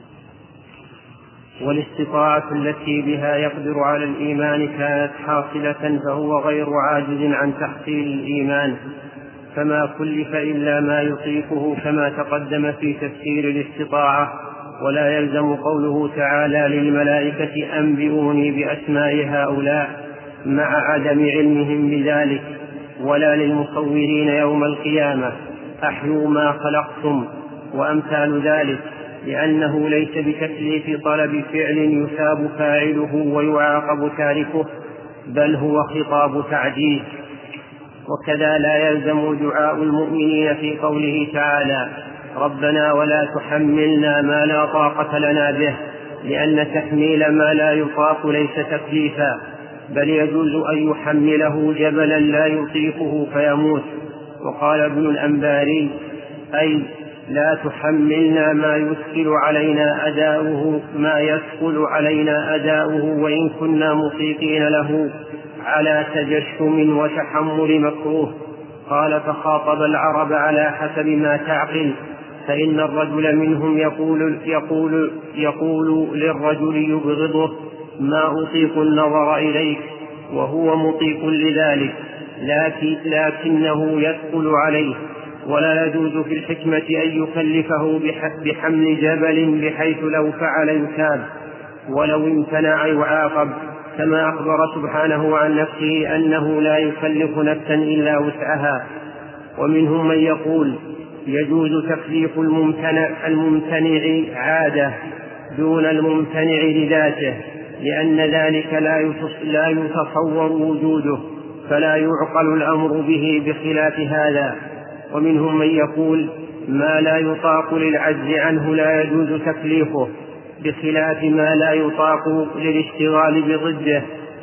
والاستطاعة التي بها يقدر على الإيمان كانت حاصلة فهو غير عاجز عن تحصيل الإيمان، فما كلف إلا ما يطيقه كما تقدم في تفسير الاستطاعة. ولا يلزم قوله تعالى للملائكة أنبئوني بأسماء هؤلاء مع عدم علمهم بذلك، ولا للمصورين يوم القيامة أحيوا ما خلقتم وأمثال ذلك، لأنه ليس بتكليف طلب فعل يثاب فاعله ويعاقب تاركه، بل هو خطاب تعجيز. وكذا لا يلزم دعاء المؤمنين في قوله تعالى ربنا ولا تحملنا ما لا طاقة لنا به، لأن تحميل ما لا يطاق ليس تكليفا، بل يجوز أن يحمله جبلا لا يطيقه فيموت. وقال ابن الأنباري أي لا تحملنا ما يثقل علينا أداؤه ما يثقل علينا أداؤه وإن كنا مطيقين له على تجشم وتحمل مكروه. قال فخاطب العرب على حسب ما تعقل، فإن الرجل منهم يقول, يقول, يقول للرجل يبغضه ما أطيق النظر إليك وهو مطيق لذلك، لكن لكنه يثقل عليه، ولا يجوز في الحكمة أن يكلفه بحمل جبل بحيث لو فعل يثاب ولو امتنع يعاقب، كما أخبر سبحانه عن نفسه أنه لا يكلف نفسا إلا وسعها. ومنهم من يقول يجوز تكليف الممتنع, الممتنع عادة دون الممتنع لذاته، لأن ذلك لا يتصور وجوده فلا يعقل الأمر به بخلاف هذا. ومنهم من يقول ما لا يطاق للعجز عنه لا يجوز تكليفه، بخلاف ما لا يطاق للاشتغال بضده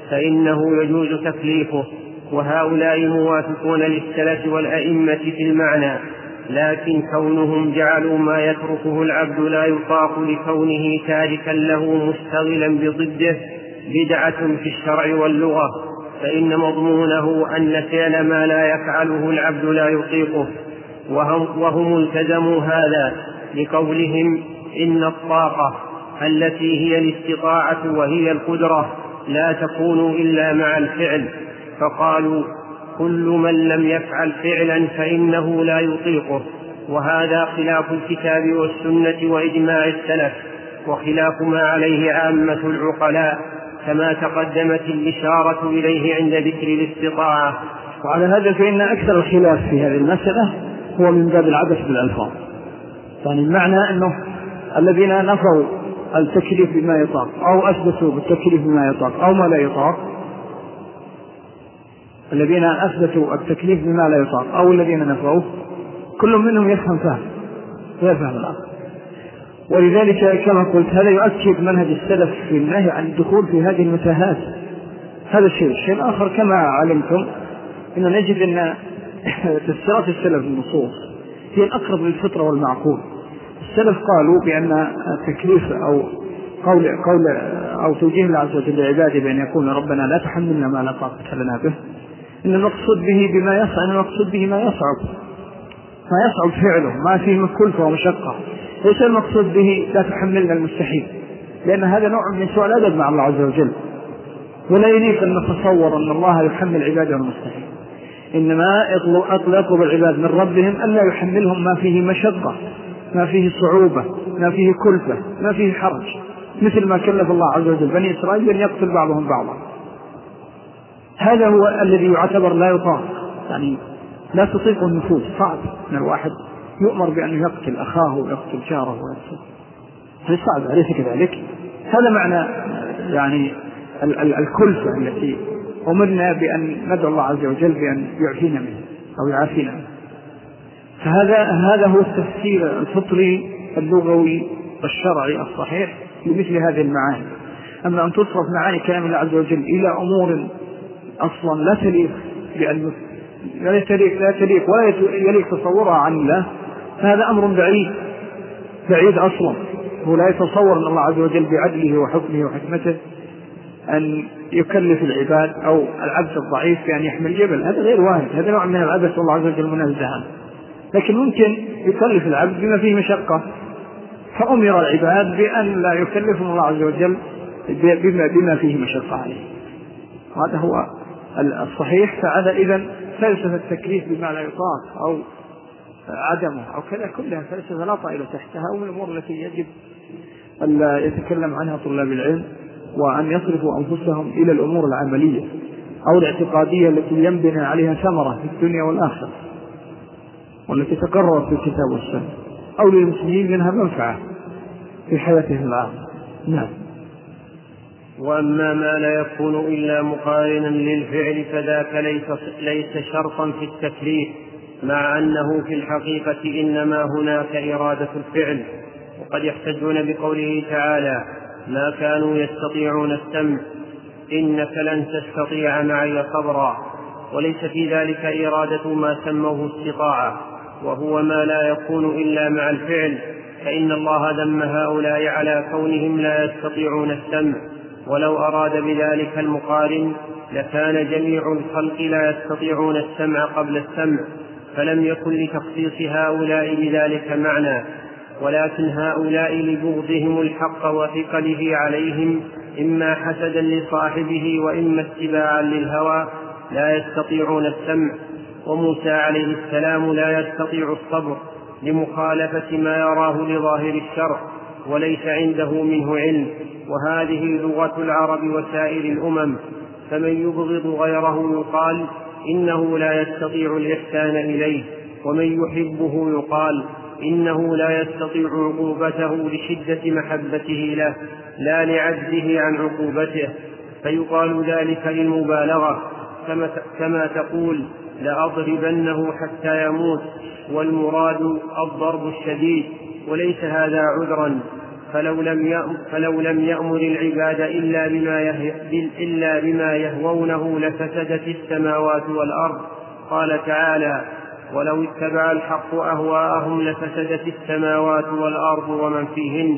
فإنه يجوز تكليفه. وهؤلاء موافقون للسلف والأئمة في المعنى، لكن كونهم جعلوا ما يتركه العبد لا يطاق لكونه تاركا له مشتغلا بضده بدعة في الشرع واللغة، فإن مضمونه أن فعل ما لا يفعله العبد لا يطيقه، وهم, وهم التزموا هذا لقولهم إن الطاقة التي هي الاستطاعة وهي القدرة لا تكون إلا مع الفعل، فقالوا كل من لم يفعل فعلا فإنه لا يطيقه، وهذا خلاف الكتاب والسنة وإجماع السلف، وخلاف ما عليه عامة العقلاء، كما تقدمت الإشارة إليه عند ذكر الاستطاعة. وعلى هذا فإن أكثر الخلاف في هذه المسألة هو من باب العبث بالألفاظ، يعني المعنى أنه الذين نفوا التكليف بما يطاق أو أثبتوا بالتكليف بما يطاق أو ما لا يطاق، الذين أثبتوا التكليف بما لا يطاق أو الذين نفوه، كل منهم يفهم فهم ويفهم الآخر. ولذلك كما قلت هذا يؤكد منهج السلف في النهي عن الدخول في هذه المتاهات. هذا الشيء. الشيء الآخر كما علمتم إن نجد أن تفسيرات السلف النصوص هي الأقرب للفطرة والمعقول. السلف قالوا بأن التكليف أو قول, قول أو توجيه الله عز وجل لعباده بأن يقول ربنا لا تحملنا ما لا طاقة لنا به، إن المقصود به بما يصعب، إن المقصود به ما يصعب ما يصعب فعله، ما فيه كلفة ومشقة، ليس المقصود به لا تحملنا المستحيل، لأن هذا نوع من سوء الأدب مع الله عز وجل، ولا يليق أن نتصور أن الله يحمل عباده المستحيل. إنما يطلب العباد من ربهم أن لا يحملهم ما فيه مشقة، ما فيه صعوبة، ما فيه كلفة، ما فيه حرج، مثل ما كلف الله عز وجل بني إسرائيل أن يقتل بعضهم بعضا. هذا هو الذي يعتبر لا يطاق، يعني لا تطيق النفوس، صعب أن الواحد يؤمر بأن يقتل أخاه ويقتل جاره ويقتل، هذا صعب، أليس كذلك؟ هذا معنى يعني الكلفة التي أمرنا بأن ندعو الله عز وجل بأن يعفينا منه أو يعافينا منه. فهذا هذا هو التفسير الفطري اللغوي الشرعي الصحيح لمثل هذه المعاني. أما أن تصرف معاني كلام الله عز وجل إلى أمور أصلا لا تليق بأن لا تليق لا تليق ولا يليق تصورها عن الله، فهذا أمر بعيد بعيد أصلا. هو لا يتصور أن الله عز وجل بعدله وحكمه وحكمته أن يكلف العباد أو العبد الضعيف بأن يحمل جبل، هذا غير وارد، هذا نوع من العبث والله عز وجل منزه عنه. لكن ممكن يكلف العبد بما فيه مشقة، فأمر العباد بأن لا يكلفهم الله عز وجل بما, بما فيه مشقة عليه. هذا هو الصحيح. فهذا إذن فلسفة التكليف بما لا يطاق أو عدمه أو كذا كلها فلسفة لا طائل تحتها، ومن الأمور التي يجب أن يتكلم عنها طلاب العلم، وأن يصرفوا أنفسهم إلى الأمور العملية أو الاعتقادية التي ينبني عليها ثمرة في الدنيا والآخرة، والتي تقررت في الكتاب والسنة، أو للمسلمين منها منفعة في حياتهم العامة. نعم. وأما ما لا يكون إلا مقارنا للفعل فذاك ليس, ليس شرطا في التكليف، مع أنه في الحقيقة إنما هناك إرادة الفعل. وقد يحتجون بقوله تعالى: ما كانوا يستطيعون السمع إنك لن تستطيع معي صبرا، وليس في ذلك إرادة ما سموه استطاعة، وهو ما لا يكون إلا مع الفعل، فإن الله ذم هؤلاء على كونهم لا يستطيعون السمع، ولو أراد بذلك المقارن لكان جميع الخلق لا يستطيعون السمع قبل السمع، فلم يكن لتخصيص هؤلاء بذلك معنى، ولكن هؤلاء لبغضهم الحق وثقله عليهم إما حسدا لصاحبه وإما اتباعا للهوى لا يستطيعون السمع. وموسى عليه السلام لا يستطيع الصبر لمخالفة ما يراه لظاهر الشرع وليس عنده منه علم، وهذه لغة العرب وسائر الأمم، فمن يبغض غيره يقال إنه لا يستطيع الإحسان إليه، ومن يحبه يقال إنه لا يستطيع عقوبته لشدة محبته له لا لعجزه عن عقوبته، فيقال ذلك للمبالغة، كما, كما تقول لأضربنه حتى يموت، والمراد الضرب الشديد، وليس هذا عذرا. فلو لم يأمر, فلو لم يأمر العباد إلا بما, يه إلا بما يهوونه لفسدت السماوات والأرض. قال تعالى: ولو اتبع الحق أهواءهم لفسدت السماوات والأرض ومن فيهن.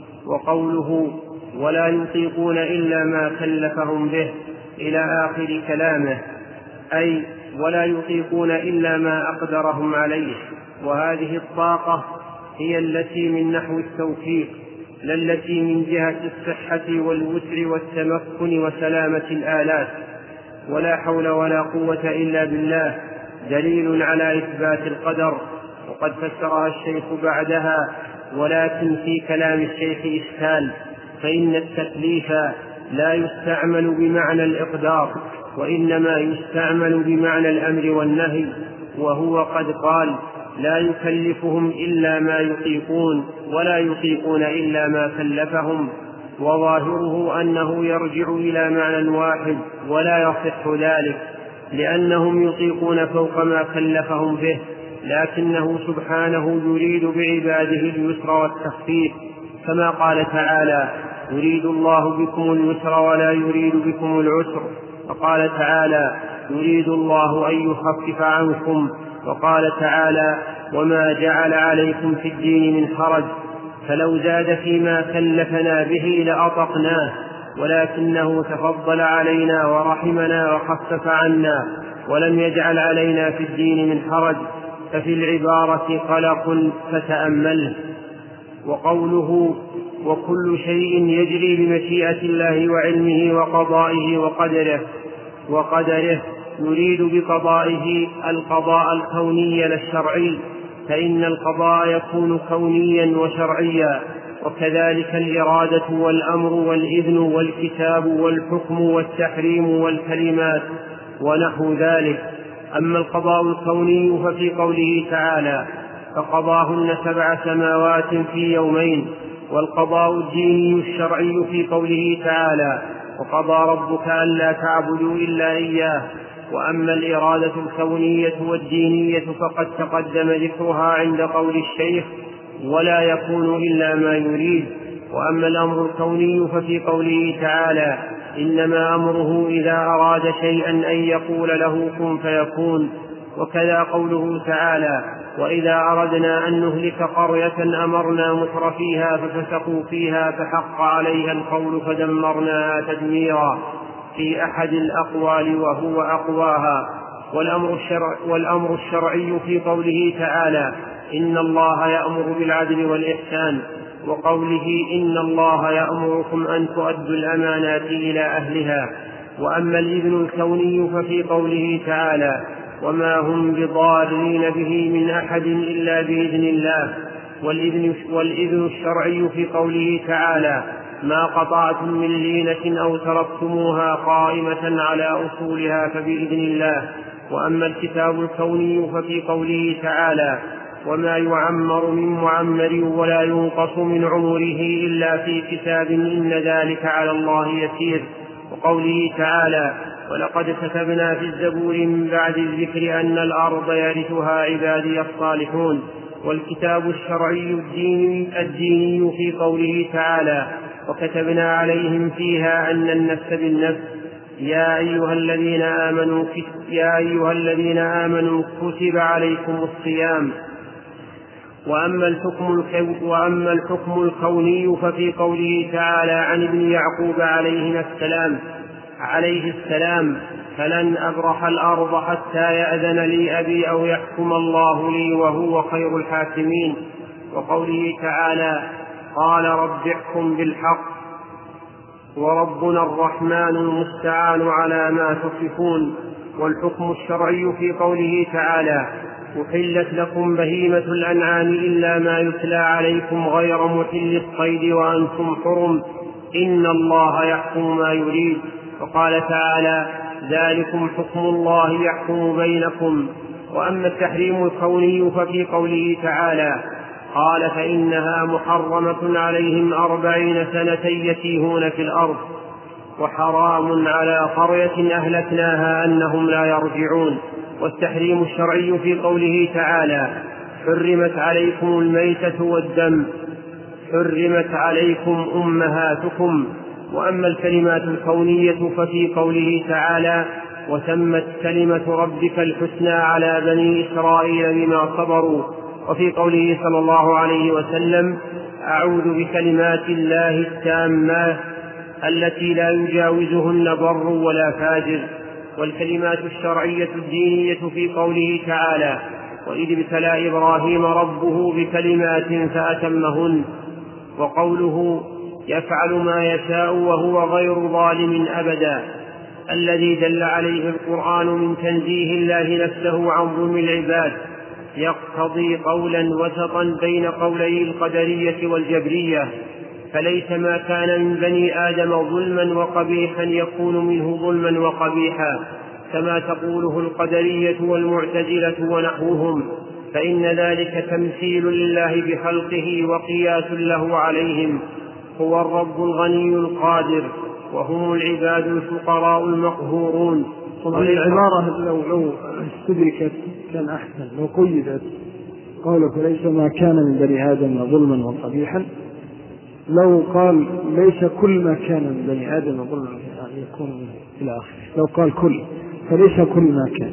وقوله ولا يطيقون إلا ما كلفهم به إلى آخر كلامه، أي ولا يطيقون إلا ما أقدرهم عليه، وهذه الطاقة هي التي من نحو التوفيق، لا التي من جهة الصحة والوسع والتمكن وسلامة الآلات. ولا حول ولا قوة إلا بالله دليل على إثبات القدر، وقد فسرها الشيخ بعدها: ولكن في كلام الشيخ إشكال، فإن التكليف لا يستعمل بمعنى الإقدار، وإنما يستعمل بمعنى الأمر والنهي، وهو قد قال: لا يكلفهم إلا ما يطيقون ولا يطيقون إلا ما كلفهم، وظاهره أنه يرجع إلى معنى واحد، ولا يصح ذلك، لأنهم يطيقون فوق ما كلفهم به، لكنه سبحانه يريد بعباده اليسر والتخفيف، كما قال تعالى: يريد الله بكم اليسر ولا يريد بكم العسر. وقال تعالى: يريد الله أن يخفف عنكم. وقال تعالى: وما جعل عليكم في الدين من حرج. فلو زاد فيما كلفنا به لأطقناه، ولكنه تفضل علينا ورحمنا وخفف عنا، ولم يجعل علينا في الدين من حرج، ففي العبارة قلق فتأمله. وقوله وكل شيء يجري بمشيئة الله وعلمه وقضائه وقدره وقدره يريد بقضائه القضاء الكوني لا الشرعي، فإن القضاء يكون كونيا وشرعيا، وكذلك الإرادة والأمر والإذن والكتاب والحكم والتحريم والكلمات ونحو ذلك. أما القضاء الكوني ففي قوله تعالى: فقضاهن سبع سماوات في يومين. والقضاء الديني الشرعي في قوله تعالى: وقضى ربك ألا تعبدوا إلا إياه. وأما الإرادة الكونية والدينية فقد تقدم ذكرها عند قول الشيخ: ولا يكون إلا ما يريد. وأما الأمر الكوني ففي قوله تعالى: إنما أمره إذا أراد شيئا أن يقول له كن فيكون. وكذا قوله تعالى: وإذا أردنا أن نهلك قرية أمرنا مترفيها ففسقوا فيها فحق عليها القول فدمرناها تدميرا، في أحد الأقوال وهو أقواها. والأمر, الشرع والأمر الشرعي في قوله تعالى: إن الله يأمر بالعدل والإحسان، وقوله: إن الله يأمركم أن تؤدوا الأمانات إلى أهلها. وأما الإذن الكوني ففي قوله تعالى: وما هم بضارين به من أحد إلا بإذن الله. والإذن, والإذن الشرعي في قوله تعالى: ما قطعتم من لينة أو تركتموها قائمة على أصولها فبإذن الله. وأما الكتاب الكوني ففي قوله تعالى: وما يعمر من معمر ولا ينقص من عمره إلا في كتاب إن ذلك على الله يسير. وقوله تعالى: ولقد كتبنا في الزبور من بعد الذكر أن الأرض يرثها عبادي الصالحون. والكتاب الشرعي الديني, الديني في قوله تعالى: وكتبنا عليهم فيها أن النفس بالنفس يا أيها الذين آمنوا, يا أيها الذين آمنوا كتب عليكم الصيام. وأما الحكم, وأما الحكم الكوني ففي قوله تعالى عن ابن يعقوب عليه السلام عليه السلام: فلن أبرح الأرض حتى يأذن لي أبي أو يحكم الله لي وهو خير الحاكمين. وقوله تعالى: قال رب احكم بالحق وربنا الرحمن المستعان على ما تصفون. والحكم الشرعي في قوله تعالى: أحلت لكم بهيمة الأنعام إلا ما يتلى عليكم غير محل الصيد وأنتم حرم إن الله يحكم ما يريد. وقال تعالى: ذلكم حكم الله يحكم بينكم. وأما التحريم الكوني ففي قوله تعالى: قال فإنها محرمة عليهم أربعين سنة يتيهون في الأرض وحرام على قرية أهلكناها أنهم لا يرجعون. والتحريم الشرعي في قوله تعالى: حرمت عليكم الميتة والدم حرمت عليكم أمهاتكم. وأما الكلمات الكونية ففي قوله تعالى: وتمت كلمة ربك الحسنى على بني إسرائيل بما صبروا. وفي قوله صلى الله عليه وسلم: أعوذ بكلمات الله التامات التي لا يجاوزهن بر ولا فاجر. والكلمات الشرعية الدينية في قوله تعالى: وإذ ابتلى إبراهيم ربه بكلمات فأتمهن. وقوله: يفعل ما يشاء وهو غير ظالم أبدا، الذي دل عليه القرآن من تنزيه الله نفسه عن ظلم العباد، يقتضي قولا وسطا بين قولي القدرية والجبرية. فليس ما كان من بني آدم ظلما وقبيحا يكون منه ظلما وقبيحا كما تقوله القدرية والمعتزلة ونحوهم، فإن ذلك تمثيل لله بخلقه وقياس له عليهم. هو الرب الغني القادر وهم العباد الفقراء المقهورون. العبارة لو لو استدركت كان أحسن، لو قيدت قال فليس ما كان من بني آدم ظلما وقبيحا، لو قال ليس كل ما كان من بني آدم ظلما يكون إلى آخره، لو قال كل فليس كل ما كان،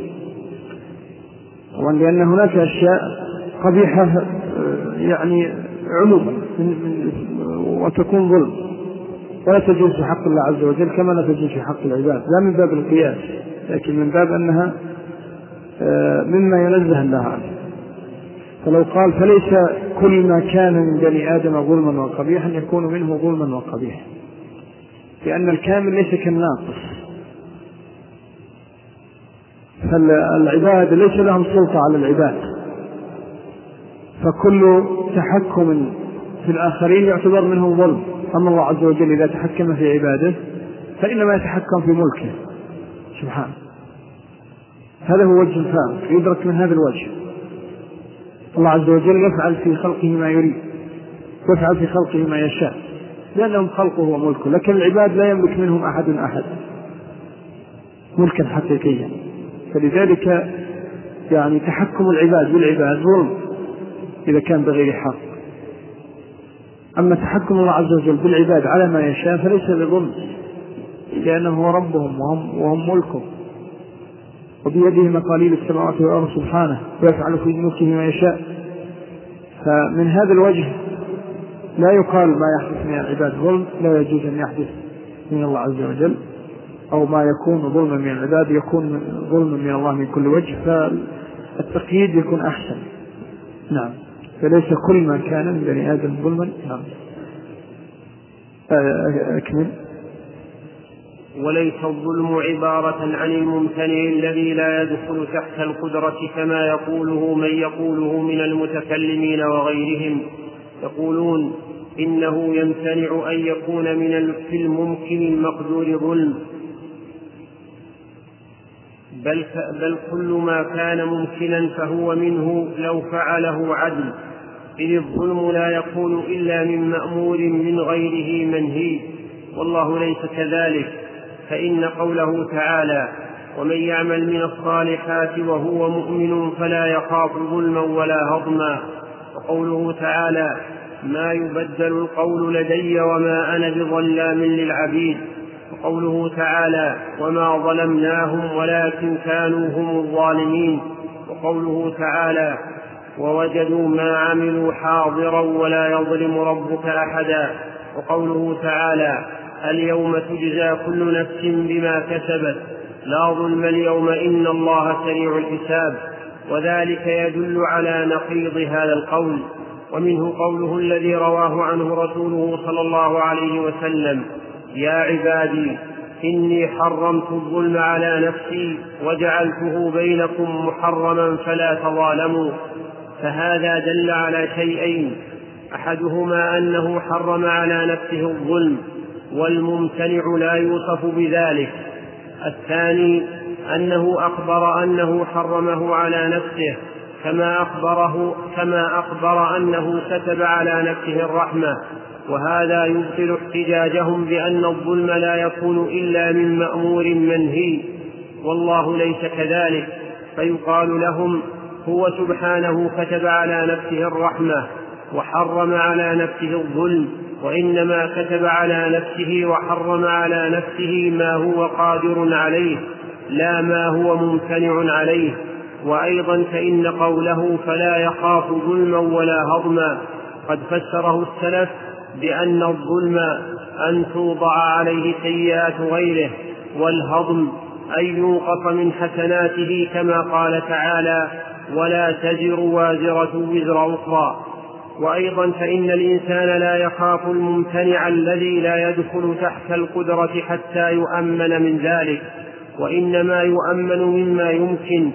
لأن هناك أشياء قبيحة يعني عموما وتكون ظلم ولا تجوز في حق الله عز وجل كما لا تجوز في حق العباد، لا من باب القياس لكن من باب أنها مما ينزه الله عنه. فلو قال فليس كل ما كان من بني آدم ظلما وقبيحا يكون منه ظلما وقبيحا، لأن الكامل ليس كالناقص، فالعباد ليس لهم سلطة على العباد، فكل تحكم في الآخرين يعتبر منه ظلم. أما الله عز وجل إذا تحكم في عباده فإنما يتحكم في ملكه سبحانه. هذا هو وجه الفارق يدرك من هذا الوجه. الله عز وجل يفعل في خلقه ما يريد، يفعل في خلقه ما يشاء، لأنهم خلقه وملكه، لكن العباد لا يملك منهم أحد أحد ملكا حقيقيا. فلذلك يعني تحكم العباد بالعباد ظلم إذا كان بغير حق. أما تحكم الله عز وجل بالعباد على ما يشاء فليس بظلم، لأنه هو ربهم وهم, وهم ملكه، وبيده مقاليد السماوات والأرض سبحانه، ويفعل في ملكه ما يشاء. فمن هذا الوجه لا يقال ما يحدث من العباد ظلم، لا يجوز أن يحدث من الله عز وجل، أو ما يكون ظلما من العباد يكون ظلما من الله من كل وجه، فالتقييد يكون أحسن. نعم، فليس كل ما كان من بني آدم ظلما. نعم، أكمل. وليس الظلم عبارة عن الممتنع الذي لا يدخل تحت القدرة كما يقوله من يقوله من المتكلمين وغيرهم، يقولون إنه يمتنع أن يكون من في الممكن المقدور ظلم، بل, بل كل ما كان ممكنا فهو منه لو فعله عدل، إذ الظلم لا يكون إلا من مأمور من غيره منهي، والله ليس كذلك. فإن قوله تعالى ومن يعمل من الصالحات وهو مؤمن فلا يخاف ظلما ولا هضما، وقوله تعالى ما يبدل القول لدي وما أنا بظلام للعبيد، وقوله تعالى وما ظلمناهم ولكن كانوا هم الظالمين، وقوله تعالى ووجدوا ما عملوا حاضرا ولا يظلم ربك أحدا، وقوله تعالى اليوم تجزى كل نفس بما كسبت لا ظلم اليوم إن الله سريع الحساب، وذلك يدل على نقيض هذا القول. ومنه قوله الذي رواه عنه رسوله صلى الله عليه وسلم يا عبادي إني حرمت الظلم على نفسي وجعلته بينكم محرما فلا تظالموا، فهذا دل على شيئين، أحدهما أنه حرم على نفسه الظلم والممتنع لا يوصف بذلك، الثاني أنه أخبر أنه حرمه على نفسه كما أخبره كما أخبر أنه كتب على نفسه الرحمة، وهذا يبطل احتجاجهم بأن الظلم لا يكون إلا من مأمور منهي، والله ليس كذلك، فيقال لهم هو سبحانه كتب على نفسه الرحمة وحرم على نفسه الظلم، وإنما كتب على نفسه وحرم على نفسه ما هو قادر عليه لا ما هو ممتنع عليه. وأيضا فإن قوله فلا يخاف ظلما ولا هضما قد فسره السلف بأن الظلم أن توضع عليه سيئات غيره، والهضم أن ينقص من حسناته كما قال تعالى ولا تزر وازرة وزر أخرى. وأيضا فإن الإنسان لا يخاف الممتنع الذي لا يدخل تحت القدرة حتى يؤمن من ذلك، وإنما يؤمن مما يمكن،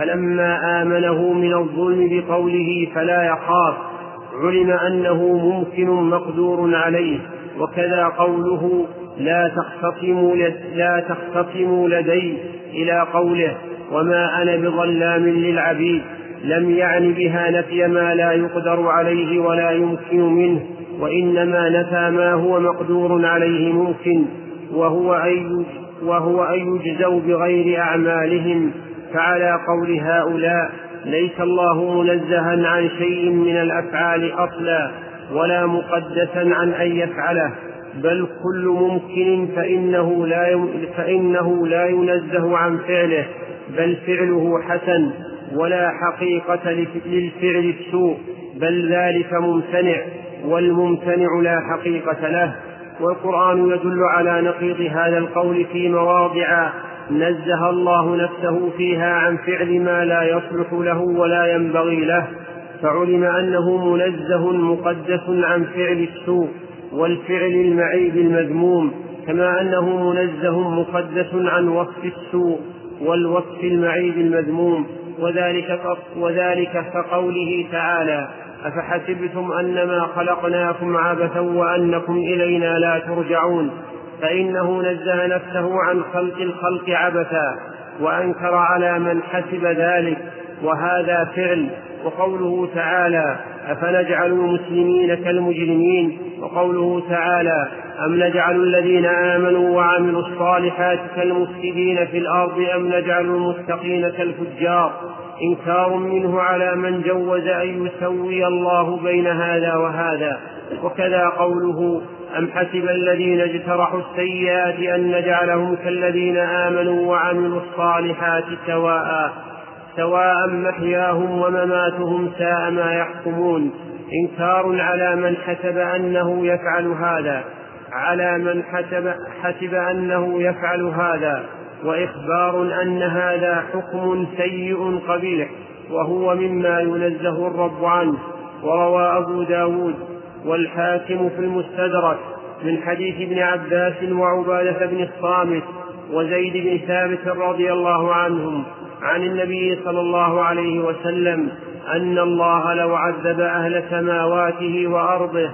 فلما آمنه من الظلم بقوله فلا يخاف علم أنه ممكن مقدور عليه. وكذا قوله لا تختصموا, لا تختصموا لدي إلى قوله وما أنا بظلام للعبيد لم يعني بها نفي ما لا يقدر عليه ولا يمكن منه، وإنما نفى ما هو مقدور عليه ممكن، وهو أن وهو أن يجزوا بغير أعمالهم. فعلى قول هؤلاء ليس الله منزها عن شيء من الأفعال أصلا ولا مقدسا عن أن يفعله، بل كل ممكن فإنه لا, فإنه لا ينزه عن فعله، بل فعله حسن، ولا حقيقة للفعل السوء، بل ذلك ممتنع، والممتنع لا حقيقة له. والقرآن يدل على نقيض هذا القول في مواضع نزه الله نفسه فيها عن فعل ما لا يصلح له ولا ينبغي له، فعلم أنه منزه مقدس عن فعل السوء والفعل المعيب المذموم، كما أنه منزه مقدس عن وصف السوء والوصف المعيب المذموم. وذلك, وذلك كقوله تعالى أفحسبتم أنما خلقناكم عبثا وأنكم إلينا لا ترجعون، فإنه نزه نفسه عن خلق الخلق عبثا، وأنكر على من حسب ذلك وهذا فعل. وقوله تعالى أفنجعل المسلمين كالمجرمين، وقوله تعالى أم نجعل الذين آمنوا وعملوا الصالحات كالمفسدين في الأرض أم نجعل المتقين كالفجار، إنكار منه على من جوز أن يسوي الله بين هذا وهذا. وكذا قوله أم حسب الذين اجترحوا السيئات أن نجعلهم كالذين آمنوا وعملوا الصالحات سواء سواء محياهم ومماتهم ساء ما يحكمون، إنكار على من حسب أنه يفعل هذا على من حسب, حسب أنه يفعل هذا وإخبار أن هذا حكم سيء قبيح، وهو مما ينزه الرب عنه. وروى أبو داود والحاكم في المستدرك من حديث ابن عباس وعبادة بن الصامت وزيد بن ثابت رضي الله عنهم عن النبي صلى الله عليه وسلم أن الله لو عذب أهل سماواته وأرضه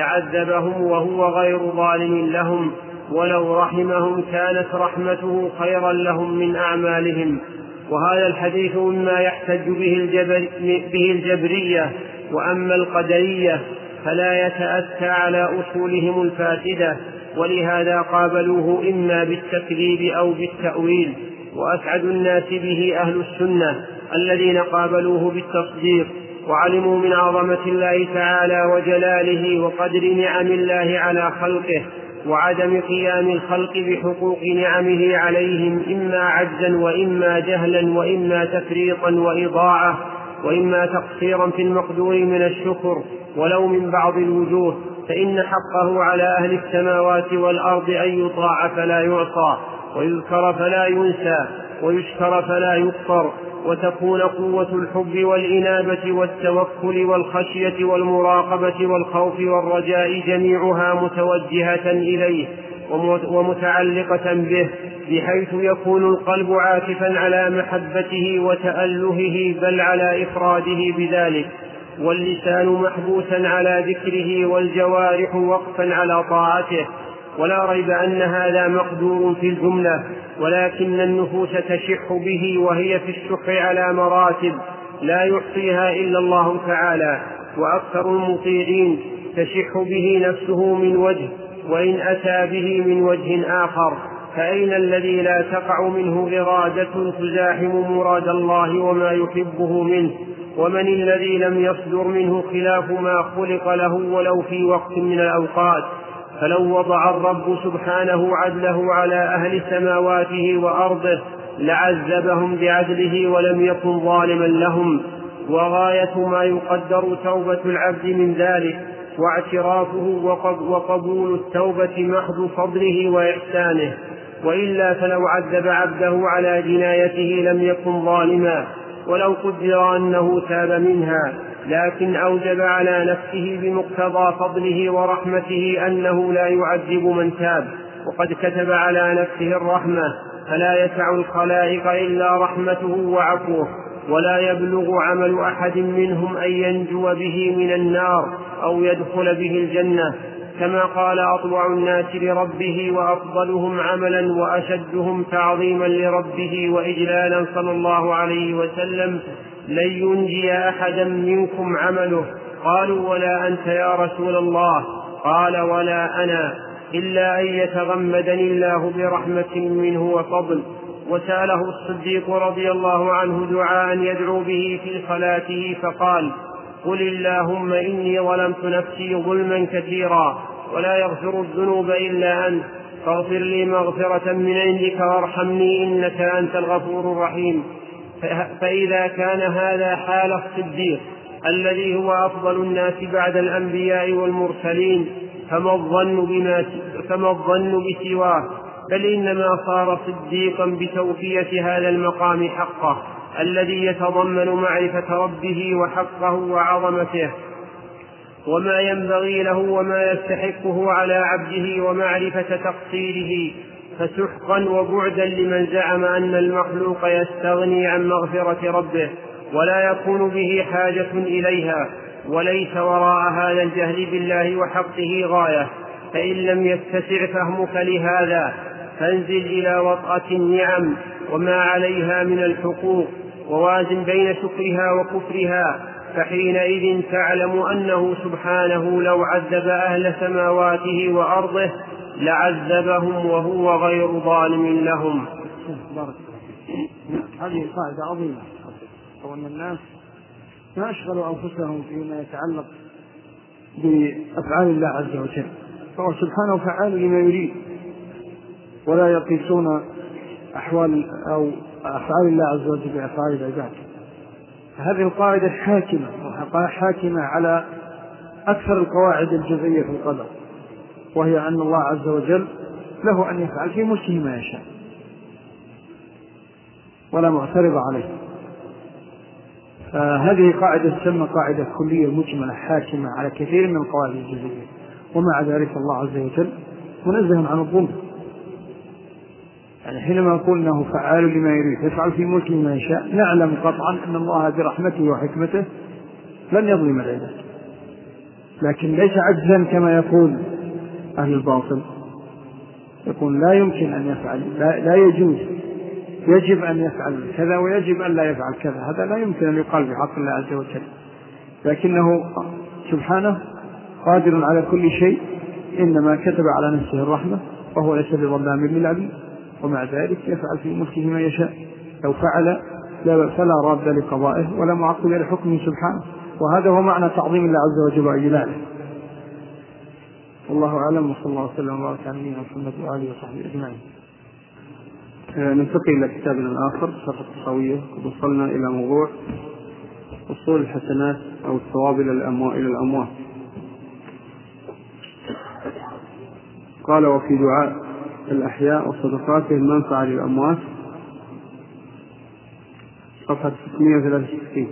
لعذبهم وهو غير ظالم لهم، ولو رحمهم كانت رحمته خيرا لهم من أعمالهم. وهذا الحديث مما يحتج به, الجبر به الجبرية. وأما القدرية فلا يتأتى على أصولهم الفاسدة، ولهذا قابلوه إما بالتكذيب أو بالتأويل. وأسعد الناس به أهل السنة الذين قابلوه بالتصديق، وعلموا من عظمة الله تعالى وجلاله وقدر نعم الله على خلقه، وعدم قيام الخلق بحقوق نعمه عليهم إما عجزا وإما جهلا وإما تفريطا وإضاعة وإما تقصيرا في المقدور من الشكر ولو من بعض الوجوه، فإن حقه على أهل السماوات والأرض أن يطاع فلا يعصى، ويذكر فلا ينسى، ويشكر فلا يكفر، وتكون قوة الحب والإنابة والتوكل والخشية والمراقبة والخوف والرجاء جميعها متوجهة إليه ومتعلقة به، بحيث يكون القلب عاكفا على محبته وتألهه بل على إفراده بذلك، واللسان محبوسا على ذكره والجوارح وقفا على طاعته. ولا ريب أن هذا مقدور في الجملة، ولكن النفوس تشح به، وهي في الشح على مراتب لا يحصيها إلا الله تعالى، وأكثر المطيعين تشح به نفسه من وجه، وإن أتى به من وجه آخر فأين الذي لا تقع منه إرادة تزاحم مراد الله وما يحبه منه؟ ومن الذي لم يصدر منه خلاف ما خلق له ولو في وقت من الأوقات؟ فلو وضع الرب سبحانه عدله على أهل سماواته وأرضه لعذبهم بعدله ولم يكن ظالما لهم. وغاية ما يقدر توبة العبد من ذلك واعترافه وقبول التوبة محض فضله وإحسانه، وإلا فلو عذب عبده على جنايته لم يكن ظالما ولو قدر أنه تاب منها، لكن أوجب على نفسه بمقتضى فضله ورحمته أنه لا يعذب من تاب، وقد كتب على نفسه الرحمة، فلا يسع الخلائق إلا رحمته وعفوه، ولا يبلغ عمل أحد منهم أن ينجو به من النار أو يدخل به الجنة، كما قال أطوع الناس لربه وأفضلهم عملا وأشدهم تعظيما لربه وإجلالا صلى الله عليه وسلم: لن ينجي أحدا منكم عمله. قالوا: ولا أنت يا رسول الله؟ قال: ولا أنا، إلا أن يتغمدني الله برحمة منه وفضل. وسأله الصديق رضي الله عنه دعاء يدعو به في صلاته فقال: قل اللهم إني ظلمت نفسي ظلما كثيرا ولا يغفر الذنوب إلا أنت، فاغفر لي مغفرة من عندك وارحمني إنك أنت الغفور الرحيم. فإذا كان هذا حال الصديق الذي هو أفضل الناس بعد الأنبياء والمرسلين، فما الظن بما فما الظن بسواه؟ بل إنما صار صديقا بتوفية هذا المقام حقه الذي يتضمن معرفة ربه وحقه وعظمته وما ينبغي له وما يستحقه على عبده ومعرفة تقصيره. فسحقا وبعدا لمن زعم أن المخلوق يستغني عن مغفرة ربه ولا يكون به حاجة إليها. وليس وراء هذا الجهل بالله وحقه غاية، فإن لم يتسع فهمك لهذا فانزل إلى وطأة النعم وما عليها من الحقوق، ووازن بين شكرها وكفرها، فحينئذ تعلم أنه سبحانه لو عذب أهل سماواته وأرضه لعذبهم وهو غير ظالم لهم. هذه قاعدة عظيمة، وأن الناس ما أشغلوا أنفسهم فيما يتعلق بأفعال الله عز وجل، فهو سبحانه فعال لما يريد، ولا يقيسون أحوال أو أفعال الله عز وجل بأفعال العباد. هذه القاعدة حاكمة حاكمة على أكثر القواعد الجزئية في القدر، وهي أن الله عز وجل له أن يفعل في ملكه ما يشاء ولا معترض عليه. فهذه قاعدة تسمى قاعدة كلية مجملة حاكمة على كثير من القواعد الجزئية، ومع ذلك الله عز وجل منزه عن الظلم. يعني حينما نقول أنه فعال لما يريد يفعل في ملكه ما يشاء، نعلم قطعا أن الله برحمته وحكمته لن يظلم العباد، لكن ليس عجزا كما يقول أهل الباطل، يقول لا يمكن أن يفعل، لا, لا يجوز، يجب أن يفعل كذا ويجب أن لا يفعل كذا. هذا لا يمكن أن يقال في حق الله عز وجل، لكنه سبحانه قادر على كل شيء، إنما كتب على نفسه الرحمة وهو ليس بظلام للعبيد، ومع ذلك يفعل في ملكه ما يشاء. لو فعل فلا راد لقضائه ولا معقب لحكمه سبحانه، وهذا هو معنى تعظيم الله عز وجل وإجلاله. والله أعلم، وصلى الله وسلم وبارك على نبينا محمد وآله وصحبه أجمعين. ننتقل إلى كتابنا الآخر شرح الطحاوية، قد وصلنا إلى موضوع وصول الحسنات أو الثواب إلى الأموات. قال: وفي دعاء الأحياء وصدقاته المنفعة للأموات، صفحة ستمائة وثلاثة وستين.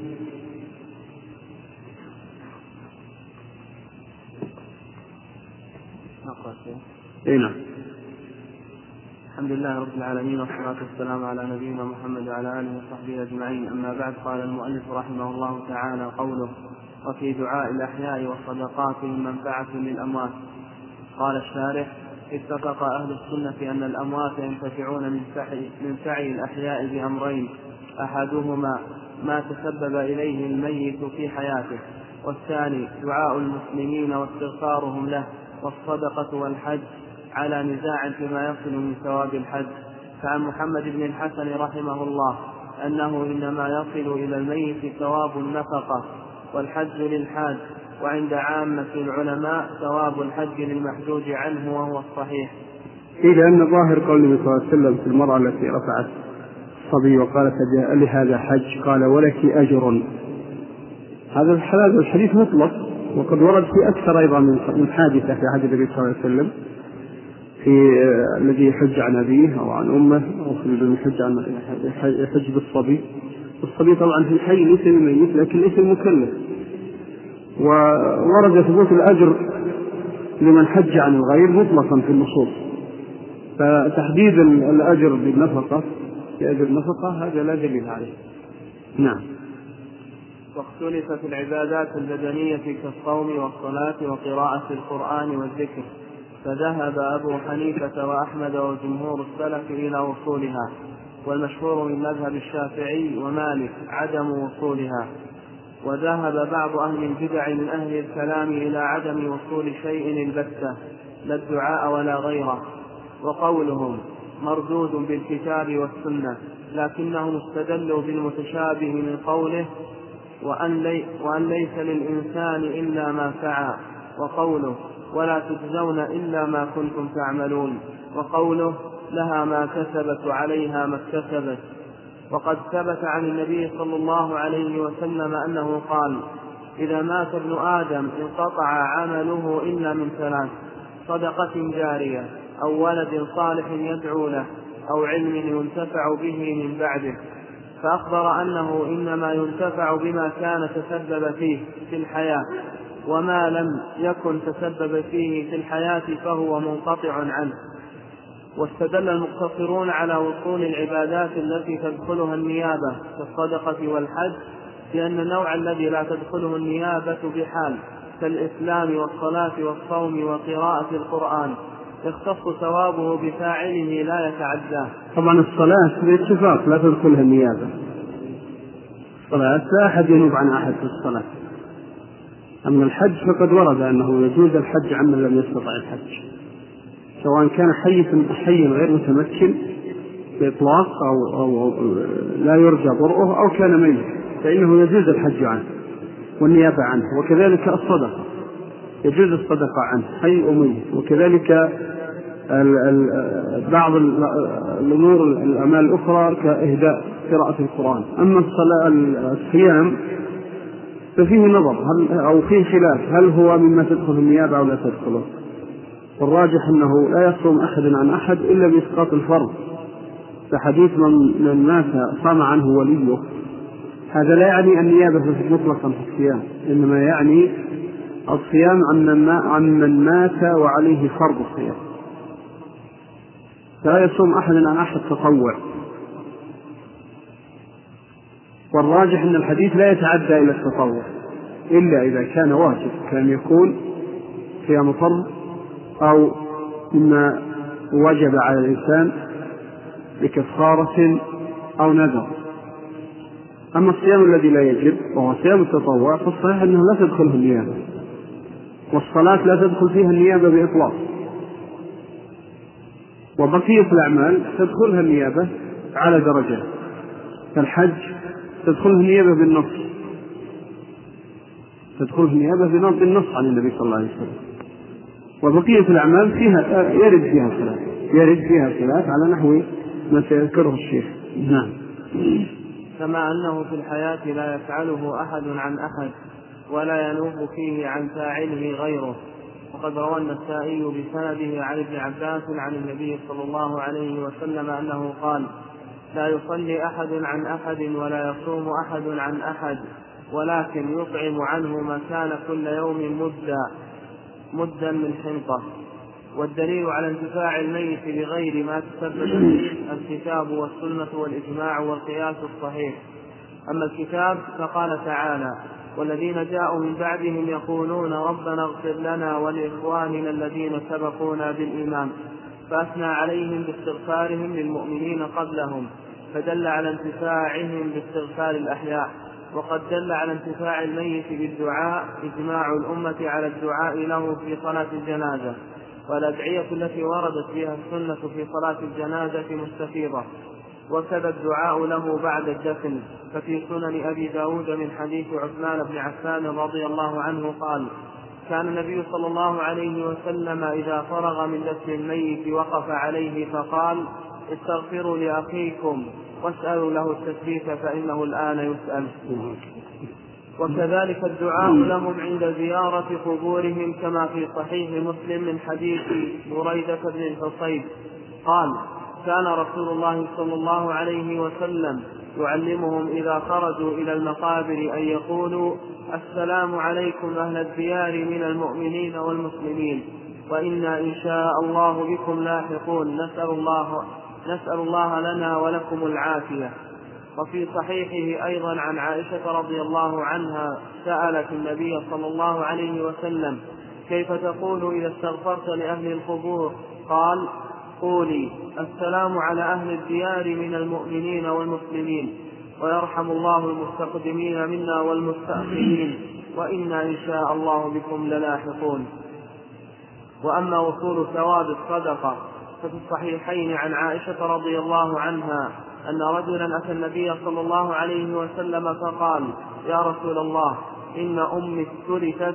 اي نعم. الحمد لله رب العالمين، والصلاة والسلام على نبينا محمد وعلى آله وصحبه أجمعين. أما بعد، قال المؤلف رحمه الله تعالى: قوله: وفي دعاء الأحياء والصدقات المنفعة للأموات. قال الشارح: اتفق أهل السنة أن الأموات ينتفعون من سعي, من سعي الأحياء بأمرين: أحدهما ما تسبب إليه الميت في حياته، والثاني دعاء المسلمين واستغفارهم له، والصدقة والحج على نزاع فيما يصل من ثواب الحج. فعن محمد بن الحسن رحمه الله أنه إنما يصل إلى الميت ثواب النفقة والحج للحاج، وعند عامة العلماء ثواب الحج للمحجوج عنه، وهو الصحيح. إيه، لأن ظاهر قول النبي صلى الله عليه وسلم في المرأة التي رفعت الصبي وقالت: جاء لي هذا حج، قال: ولك أجر. هذا الحديث مطلق، وقد ورد في أكثر أيضا من حادثة في عهد النبي صلى الله عليه وسلم، في الذي يحج عن أبيه أو عن أمه، أو في الذي يحج عن يحج بالصبي. الصبي طبعا في الحي ليس الميت لكن ليس المكلف، وورد ثبوت الأجر لمن حج عن الغير مطلقا في النصوص، فتحديد الأجر بالنفقة بأجر النفقة هذا لا دليل عليه. نعم. واختلف في العبادات البدنية كالصوم والصلاة وقراءة القرآن والذكر، فذهب أبو حنيفة وأحمد وجمهور السلف إلى وصولها، والمشهور من مذهب الشافعي ومالك عدم وصولها. وذهب بعض أهل البدع من أهل الكلام إلى عدم وصول شيء البتة، لا الدعاء ولا غيره، وقولهم مردود بالكتاب والسنة، لكنهم استدلوا بالمتشابه من قوله: وأن, لي وأن ليس للإنسان إلا ما سعى، وقوله: ولا تجزون إلا ما كنتم تعملون، وقوله: لها ما كسبت وعليها ما اكتسبت. وقد ثبت عن النبي صلى الله عليه وسلم أنه قال: إذا مات ابن آدم انقطع عمله إلا من ثلاث: صدقة جارية، أو ولد صالح يدعو له، أو علم ينتفع به من بعده. فأخبر أنه إنما ينتفع بما كان تسبب فيه في الحياة، وما لم يكن تسبب فيه في الحياة فهو منقطع عنه. واستدل المقتصرون على وصول العبادات التي تدخلها النيابة كالصدقة والحج لأن النوع الذي لا تدخله النيابة بحال كالإسلام والصلاة والصوم وقراءة القرآن يختص ثوابه بفاعله لا يتعداه. طبعا الصلاة باتفاق لا تدخلها النيابة، الصلاة لا أحد ينوب عن أحد في الصلاة. أما الحج فقد ورد أنه يجوز الحج عمن لم يستطع الحج، سواء كان حيا غير متمكن بإطلاق أو, أو, أو لا يرجى برؤه أو كان ميت، فإنه يجوز الحج عنه والنيابة عنه. وكذلك الصدقة يجوز الصدقة عنه حي وميت. وكذلك ال ال بعض الأمور الأعمال الأخرى كإهداء قراءة القرآن. أما الصلاة الصيام ففيه نظر هل أو فيه خلاف هل هو مما تدخل النيابة أو لا تدخله، والراجح أنه لا يصوم أحد عن أحد إلا بإسقاط الفرض، فحديث من, من مات صام عنه وليه، هذا لا يعني النيابة مطلقا في الصيام، إنما يعني الصيام عن من مات وعليه فرض الصيام، فلا يصوم أحد عن أحد تطوع. والراجح أن الحديث لا يتعدى إلى التطوع إلا إذا كان واجب، كان يكون صيام فرض أو مما وجب على الإنسان بكفارة أو نذر. أما الصيام الذي لا يجب وهو صيام التطوع فالصحيح أنه لا تدخله النيابة، والصلاة لا تدخل فيها النيابة بإطلاق، وبقية الأعمال تدخلها النيابة على درجة. فالحج تدخله النيابة بالنص، تدخله النيابة بالنص عن النبي صلى الله عليه وسلم. وبقية الأعمال فيها يرد فيها خلاف، يرد فيها خلاف على نحو ما سيذكره الشيخ. نعم. كما أنه في الحياة لا يفعله أحد عن أحد ولا ينوب فيه عن فاعله غيره. وقد روى النسائي بسنده عن ابن عباس عن النبي صلى الله عليه وسلم أنه قال: لا يصلي أحد عن أحد ولا يصوم أحد عن أحد، ولكن يطعم عنه ما كان كل يوم مدا مدا من حنطة. والدليل على انتفاع الميت بغير ما تسبب فيه الكتاب والسنة والإجماع والقياس الصحيح. أما الكتاب فقال تعالى: والذين جاءوا من بعدهم يقولون ربنا اغفر لنا ولإخواننا الذين سبقونا بالإيمان، فأثنى عليهم باستغفارهم للمؤمنين قبلهم، فدل على انتفاعهم باستغفار الأحياء. وقد دل على انتفاع الميت بالدعاء إجماع الأمة على الدعاء له في صلاة الجنازة، والأدعية التي وردت بها السنة في صلاة الجنازة مستفيضة، وكذا الدعاء له بعد الدفن. ففي سنن أبي داود من حديث عثمان بن عفان رضي الله عنه قال: كان النبي صلى الله عليه وسلم إذا فرغ من دفن الميت وقف عليه فقال: استغفروا لأخيكم واسألوا له التثبيت فإنه الآن يسأل. وكذلك الدعاء لهم عند زيارة قبورهم، كما في صحيح مسلم من حديث بريدة بن الحصيب قال: كان رسول الله صلى الله عليه وسلم يعلمهم إذا خرجوا إلى المقابر أن يقولوا: السلام عليكم أهل الديار من المؤمنين والمسلمين، وإنا إن شاء الله بكم لاحقون، نسأل الله, نسأل الله لنا ولكم العافية. وفي صحيحه أيضا عن عائشة رضي الله عنها سألت النبي صلى الله عليه وسلم: كيف تقول إذا استغفرت لأهل القبور؟ قال: قولي: السلام على أهل الديار من المؤمنين والمسلمين، ويرحم الله المستقدمين منا والمستأخرين، وإنا إن شاء الله بكم للاحقون. وأما وصول ثواب الصدقة ففي الصحيحين عن عائشة رضي الله عنها أن رجلا أتى النبي صلى الله عليه وسلم فقال: يا رسول الله، إن أمي استلفت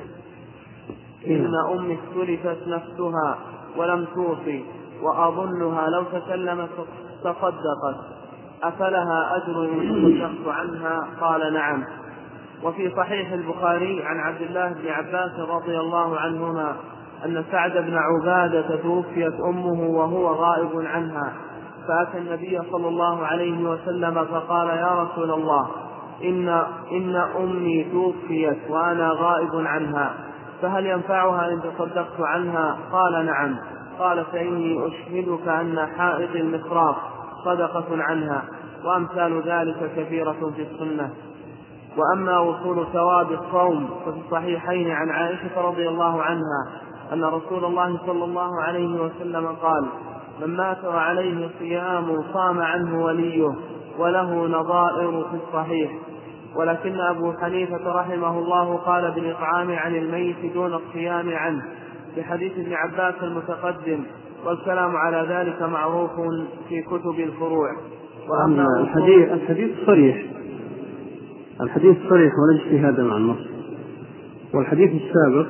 إن أمي استلفت نفسها ولم توصي، وأظنها لو تكلمت تصدقت، أفلها أجر إن تصدقت عنها؟ قال: نعم. وفي صحيح البخاري عن عبد الله بن عباس رضي الله عنهما أن سعد بن عبادة توفيت أمه وهو غائب عنها، فأتى النبي صلى الله عليه وسلم فقال: يا رسول الله، إن, إن أمي توفيت وأنا غائب عنها، فهل ينفعها إن تصدقت عنها؟ قال: نعم. قال: فإني أشهدك أن حائط المخراق صدقة عنها. وأمثال ذلك كثيرة في السنة. وأما وصول ثواب الصوم ففي الصحيحين عن عائشة رضي الله عنها أن رسول الله صلى الله عليه وسلم قال: من مات وعليه صيام صام عنه وليه، وله نظائر في الصحيح. ولكن أبو حنيفة رحمه الله قال بالإطعام عن الميت دون الصيام عنه بحديث ابن عباس المتقدم، والكلام على ذلك معروف في كتب الفروع. وأما الحديث الحديث صريح الحديث صريح ولا اجتهاد مع النص. والحديث السابق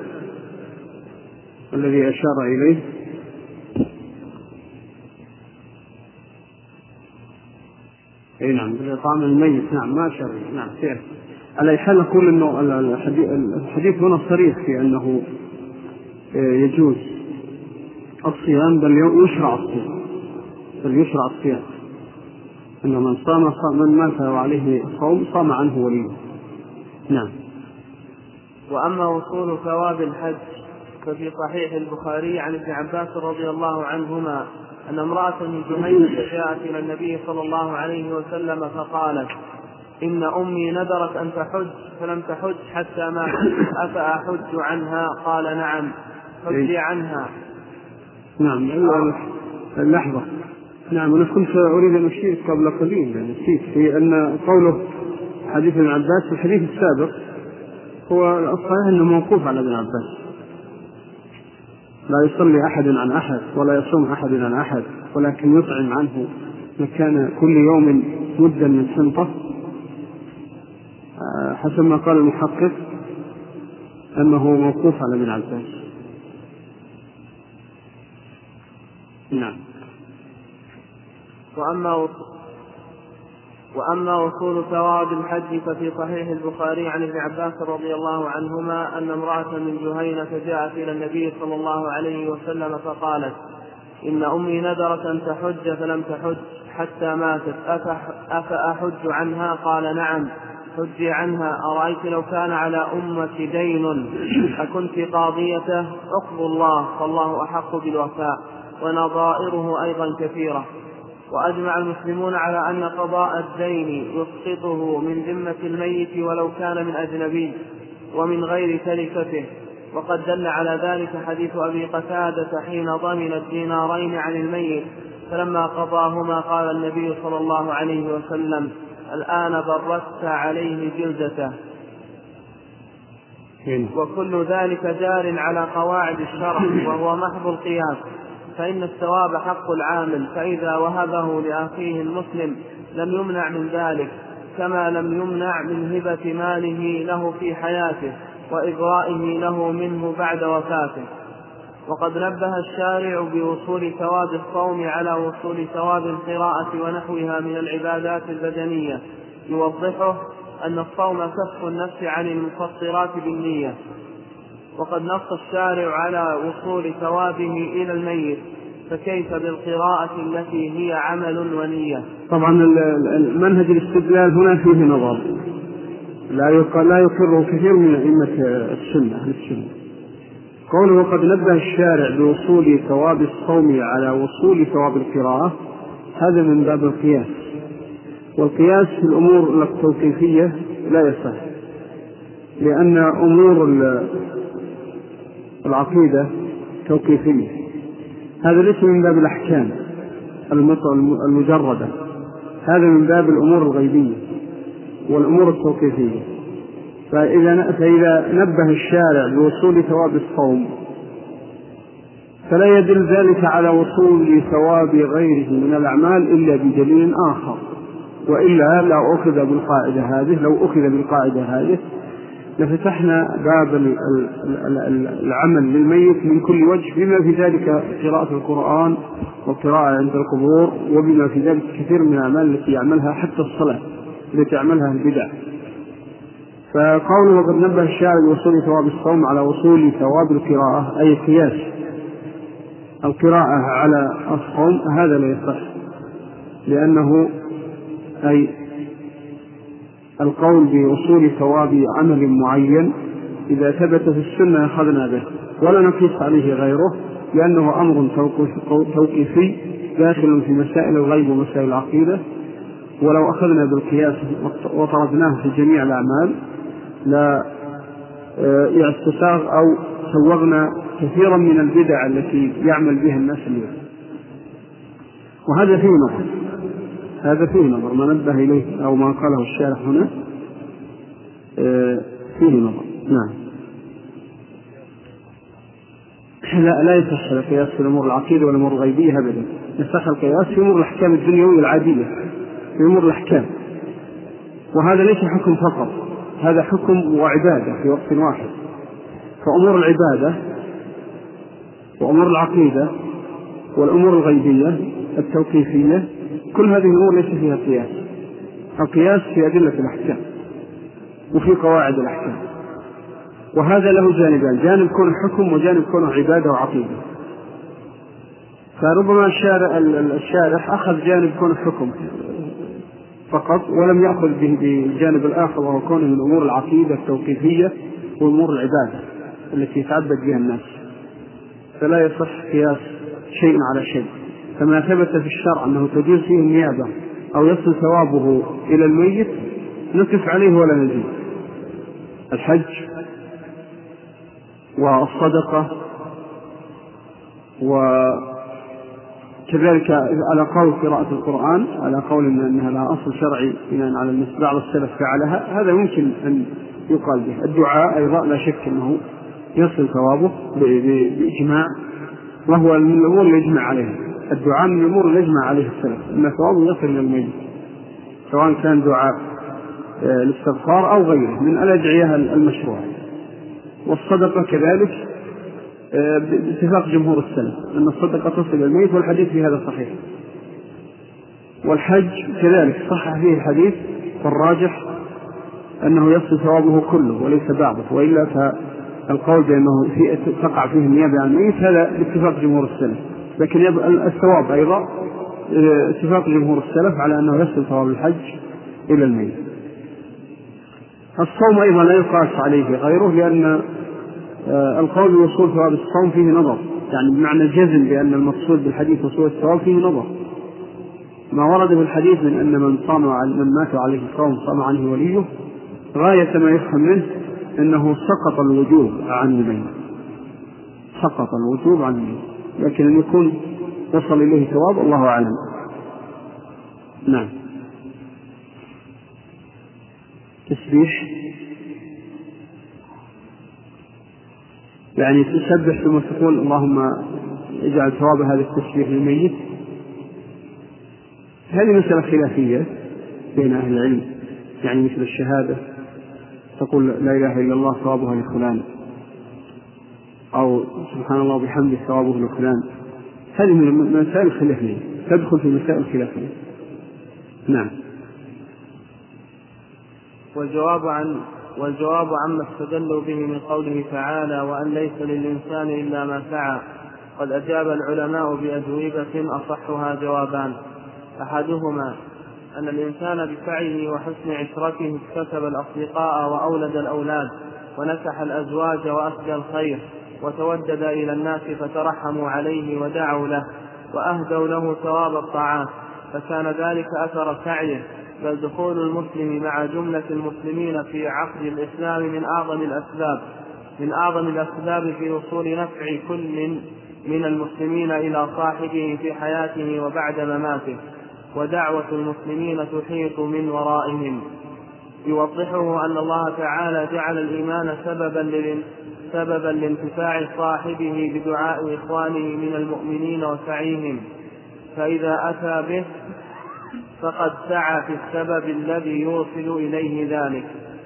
الذي أشار إليه اي نعم بالإطعام الميت، نعم ما أشار إليه، نعم سير. على أي حال نقول أنه الحديث هنا صريح في أنه يجوز الصيام، بل يشرع الصيام بل يشرع الصيام أن من صام من مات وعليه صوم صام عنه وليه. نعم. وأما وصول ثواب الحج ففي صحيح البخاري عن ابن عباس رضي الله عنهما أن امرأة من جهينة جاءت إلى النبي صلى الله عليه وسلم فقالت: إن أمي نذرت أن تحج فلم تحج حتى ماتت، أفأحج عنها؟ قال: نعم، حجي عنها. نعم. اللحظة. نعم، أنا كنت أريد أن أشير قبل قليل نسيت في أن قوله حديث ابن عباس في الحديث السابق هو الصحيح أنه موقوف على ابن عباس، لا يصلي أحد عن أحد ولا يصوم أحد عن أحد، ولكن يطعم عنه مكان كل يوم مدا من سنطة، حسب ما قال المحقق أنه موقوف على ابن عباس. نعم. وأما وأما وصول ثواب الحج ففي صحيح البخاري عن ابن عباس رضي الله عنهما أن امرأة من جهينة جاءت إلى النبي صلى الله عليه وسلم فقالت: إن أمي نذرت أن تحج فلم تحج حتى ماتت، أفأحج عنها؟ قال: نعم، حجي عنها. أرأيت لو كان على أمك دين أكنت قاضيته؟ اقضوا الله فالله أحق بالوفاء. ونظائره أيضا كثيرة. وأجمع المسلمون على أن قضاء الدين يسقطه من ذمة الميت ولو كان من أجنبي ومن غير تركته. وقد دل على ذلك حديث أبي قتادة حين ضمن الدينارين عن الميت فلما قضاهما قال النبي صلى الله عليه وسلم: الآن بردت عليه جلدته. وكل ذلك جار على قواعد الشرع وهو محض القياس، فإن الثواب حق العامل، فإذا وهبه لأخيه المسلم لم يمنع من ذلك، كما لم يمنع من هبة ماله له في حياته وإبرائه له منه بعد وفاته. وقد نبه الشارع بوصول ثواب الصوم على وصول ثواب القراءة ونحوها من العبادات البدنية، يوضحه أن الصوم كف النفس عن المفطرات بالنية. وقد نص الشارع على وصول ثوابه إلى الميت، فكيف بالقراءة التي هي عمل ونية؟ طبعا المنهج الاستدلال هنا فيه نظر لا لا يقره كثير من أئمة السنة السنة. قوله وقد نبه الشارع بوصول ثواب الصوم على وصول ثواب القراءة، هذا من باب القياس، والقياس في الأمور التوقيفية لا يصح، لأن أمور العقيدة توقيفية، هذا ليس من باب الأحكام المجردة، هذا من باب الأمور الغيبية والأمور التوقيفية. فإذا, فإذا نبه الشارع بوصول ثواب الصوم فلا يدل ذلك على وصول ثواب غيره من الأعمال إلا بدليل آخر، وإلا لا أخذ بالقاعدة هذه لو أخذ بالقاعدة هذه لفتحنا باب العمل للميت من كل وجه، بما في ذلك قراءة القرآن والقراءة عند القبور، وبما في ذلك كثير من الأعمال التي يعملها حتى الصلاة التي يعملها البدع. فقوله وقد نبه الشارع بوصول ثواب الصوم على وصول ثواب القراءة أي قياس القراءة على الصوم، هذا لا يصح، لأنه أي القول بوصول ثواب عمل معين إذا ثبت في السنة أخذنا به ولا نقيس عليه غيره، لأنه أمر توقيفي داخل في مسائل الغيب ومسائل العقيدة، ولو أخذنا بالقياس وطردناه في جميع الأعمال لا يستساغ أو سوغنا كثيرا من البدع التي يعمل بها الناس اليوم. وهذا فيه نظر هذا فيه نظر، ما نبه إليه أو ما قاله الشارح هنا فيه نظر. نعم. لا لا يصح القياس في الأمور العقيدة والأمور الغيبية أبدا، يصح القياس في أمور الأحكام الدنيوية العادية، في أمور الأحكام، وهذا ليس حكم فقط، هذا حكم وعبادة في وقت واحد. فأمور العبادة وأمور العقيدة والأمور الغيبية التوقيفية كل هذه الأمور ليس فيها قياس. القياس في أدلة الأحكام وفي قواعد الأحكام، وهذا له جانبان، جانب كونه حكم وجانب كونه عبادة وعقيدة. فربما الشارح أخذ جانب كونه حكم فقط ولم يأخذ به بالجانب الآخر، وهو كونه من أمور العقيدة التوقيفية وأمور العبادة التي يتعبد بها الناس، فلا يصح قياس شيء على شيء. فما ثبت في الشرع أنه تجوز فيه النيابة أو يصل ثوابه إلى الميت نقف عليه ولا نزيد. الحج والصدقة وكذلك على قول قراءة القرآن، على قول أنها لها أصل شرعي بناء على أن بعض السلف فعلها، هذا يمكن أن يقال به. الدعاء أيضا لا شك أنه يصل ثوابه بإجماع، وهو من الأمور اللي يجمع عليها. الدعاء من الأمور اللي يجمع عليها السلف أن ثوابه يصل إلى الميت، سواء كان دعاء الاستغفار أو غيره من الأدعية المشروعة. والصدقة كذلك باتفاق جمهور السلف أن الصدقة تصل إلى الميت، والحديث في هذا صحيح. والحج كذلك صح فيه الحديث، فالراجح أنه يصل ثوابه كله وليس بعضه، وإلا فالقول بأنه في تقع فيه النيابة عن الميت هذا باتفاق جمهور السلف. لكن الثواب أيضا اتفاق جمهور السلف على أنه يصل ثواب الحج إلى الميت. الصوم أيضا لا يقاس عليه غيره، لأن القول بوصول ثواب الصوم فيه نظر، يعني بمعنى الجزم بأن المقصود بالحديث وصول الثواب فيه نظر. ما ورد في الحديث من أن من صام من مات عليه الصوم صام عنه وليه، غاية ما يفهم منه أنه سقط الوجوب عن الميت، سقط الوجوب عن الميت، لكن أن يكون وصل إليه ثواب الله أعلم. نعم. تسبيح يعني تسبح ثم تقول اللهم اجعل ثواب هذا التسبيح للميت، هذه مسألة خلافية بين أهل العلم، يعني مثل الشهادة تقول لا إله إلا الله ثوابها لفلان، أو سبحان الله وبحمده ثوابه لفلان، هذه من المسائل الخلافية، تدخل في مسائل الخلافية. نعم. والجواب عن والجواب عما استدلوا به من قوله تعالى وأن ليس للإنسان إلا ما سعى، قد أجاب العلماء بأجوبة أصحها جوابان. أحدهما أن الإنسان بسعيه وحسن عشرته اكتسب الأصدقاء وأولد الأولاد ونكح الأزواج وأفدى الخير وتودد إلى الناس فترحموا عليه ودعوا له وأهدوا له ثواب الطاعات، فكان ذلك أثر سعيه. بل دخول المسلم مع جملة المسلمين في عقد الإسلام من أعظم الأسباب من أعظم الأسباب في وصول نفع كل من المسلمين إلى صاحبه في حياته وبعد مماته، ودعوة المسلمين تحيط من ورائهم. يوضحه أن الله تعالى جعل الإيمان سببا سببا لانتفاع صاحبه بدعاء إخوانه من المؤمنين وسعيهم، فإذا أتى به فقد سعى في السبب الذي يوصل إليه ذلك.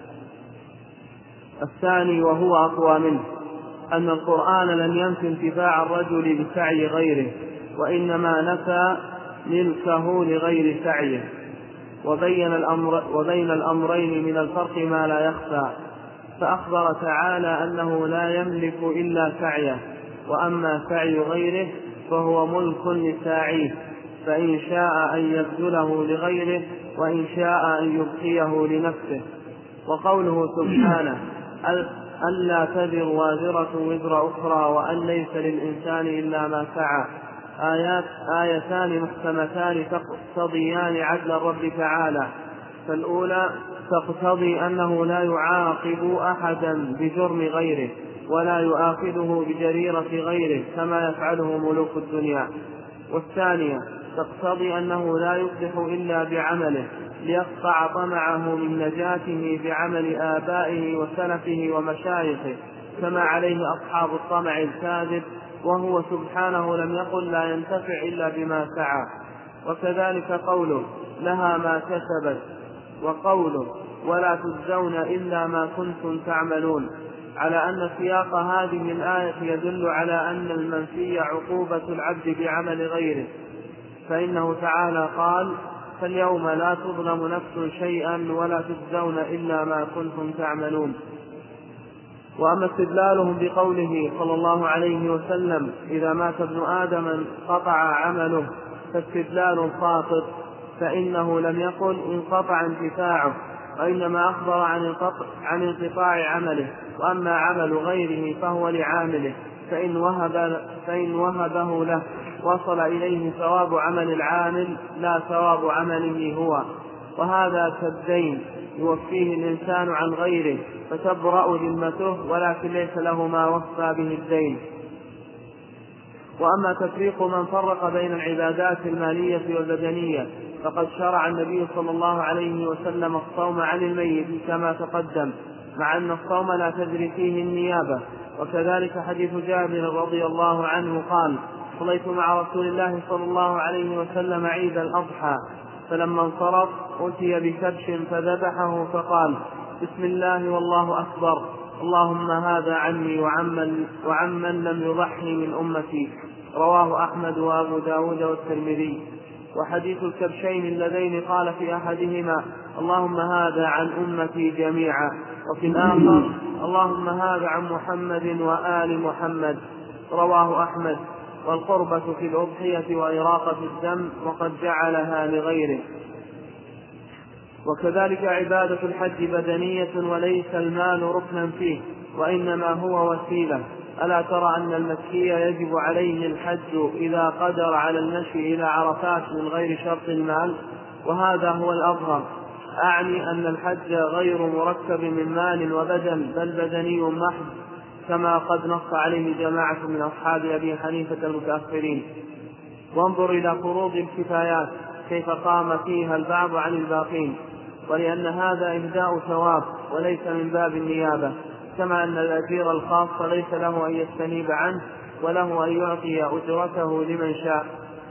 الثاني وهو أقوى منه أن القرآن لم ينفي انتفاع الرجل بسعي غيره، وإنما نفى ملكه لغير سعيه، وبين, الأمر وبين الأمرين من الفرق ما لا يخفى، فأخبر تعالى أنه لا يملك إلا سعيه، وأما سعي غيره فهو ملك لساعيه، فإن شاء أن يبذله لغيره وإن شاء أن يبقيه لنفسه. وقوله سبحانه ألا تزر وازرة وزر أخرى وأن ليس للإنسان إلا ما سعى، آيات آيتان محكمتان تقتضيان عدل الرب تعالى. فالأولى تقتضي أنه لا يعاقب أحدا بجرم غيره ولا يؤاخذه بجريرة غيره كما يفعله ملوك الدنيا. والثانية تقتضي أنه لا يصلح إلا بعمله ليقطع طمعه من نجاته بعمل آبائه وسلفه ومشايخه كما عليه أصحاب الطمع الكاذب، وهو سبحانه لم يقل لا ينتفع إلا بما سعى. وكذلك قوله لها ما كسبت، وقوله ولا تجزون إلا ما كنتم تعملون، على أن سياق هذه الآية يدل على أن المنفي عقوبة العبد بعمل غيره، فإنه تعالى قال فاليوم لا تظلم نفس شيئا ولا تجزون إلا ما كنتم تعملون. وأما استدلالهم بقوله صلى الله عليه وسلم إذا مات ابن آدم انقطع عمله فاستدلال خاطئ، فإنه لم يقل انقطع انتفاعه، وإنما أخبر عن انقطاع عمله، وأما عمل غيره فهو لعامله، فإن, وهب فإن وهبه له وصل إليه ثواب عمل العامل لا ثواب عمله هو، وهذا كالدين يوفيه الإنسان عن غيره فتبرأ ذمته، ولكن ليس له ما وفى به الدين. وأما تفريق من فرق بين العبادات المالية والبدنية فقد شرع النبي صلى الله عليه وسلم الصوم عن الميت كما تقدم، مع أن الصوم لا تجري فيه النيابة. وكذلك حديث جابر رضي الله عنه قال صليت مع رسول الله صلى الله عليه وسلم عيد الأضحى، فلما انصرف أتي بكبش فذبحه فقال بسم الله والله أكبر، اللهم هذا عني وعمن, وعمن لم يضحي من أمتي. رواه أحمد وأبو داود والترمذي. وحديث الكبشين اللذين قال في أحدهما اللهم هذا عن أمتي جميعا، وفي الآخر اللهم هذا عن محمد وآل محمد، رواه أحمد. والقربة في الأضحية وإراقة الدم وقد جعلها لغيره. وكذلك عبادة الحج بدنية وليس المال ركنا فيه، وإنما هو وسيلة. ألا ترى أن المكي يجب عليه الحج إذا قدر على المشي إلى عرفات من غير شرط المال؟ وهذا هو الأظهر. أعني أن الحج غير مركب من مال وبدن، بل بدني محض، كما قد نص عليه جماعة من أصحاب أبي حنيفة المتأخرين. وانظر إلى فروض الكفايات كيف قام فيها البعض عن الباقين، ولأن هذا إهداء ثواب وليس من باب النيابة، كما أن الأجير الخاص ليس له أن يستنيب عنه وله أن يعطي أجرته لمن شاء.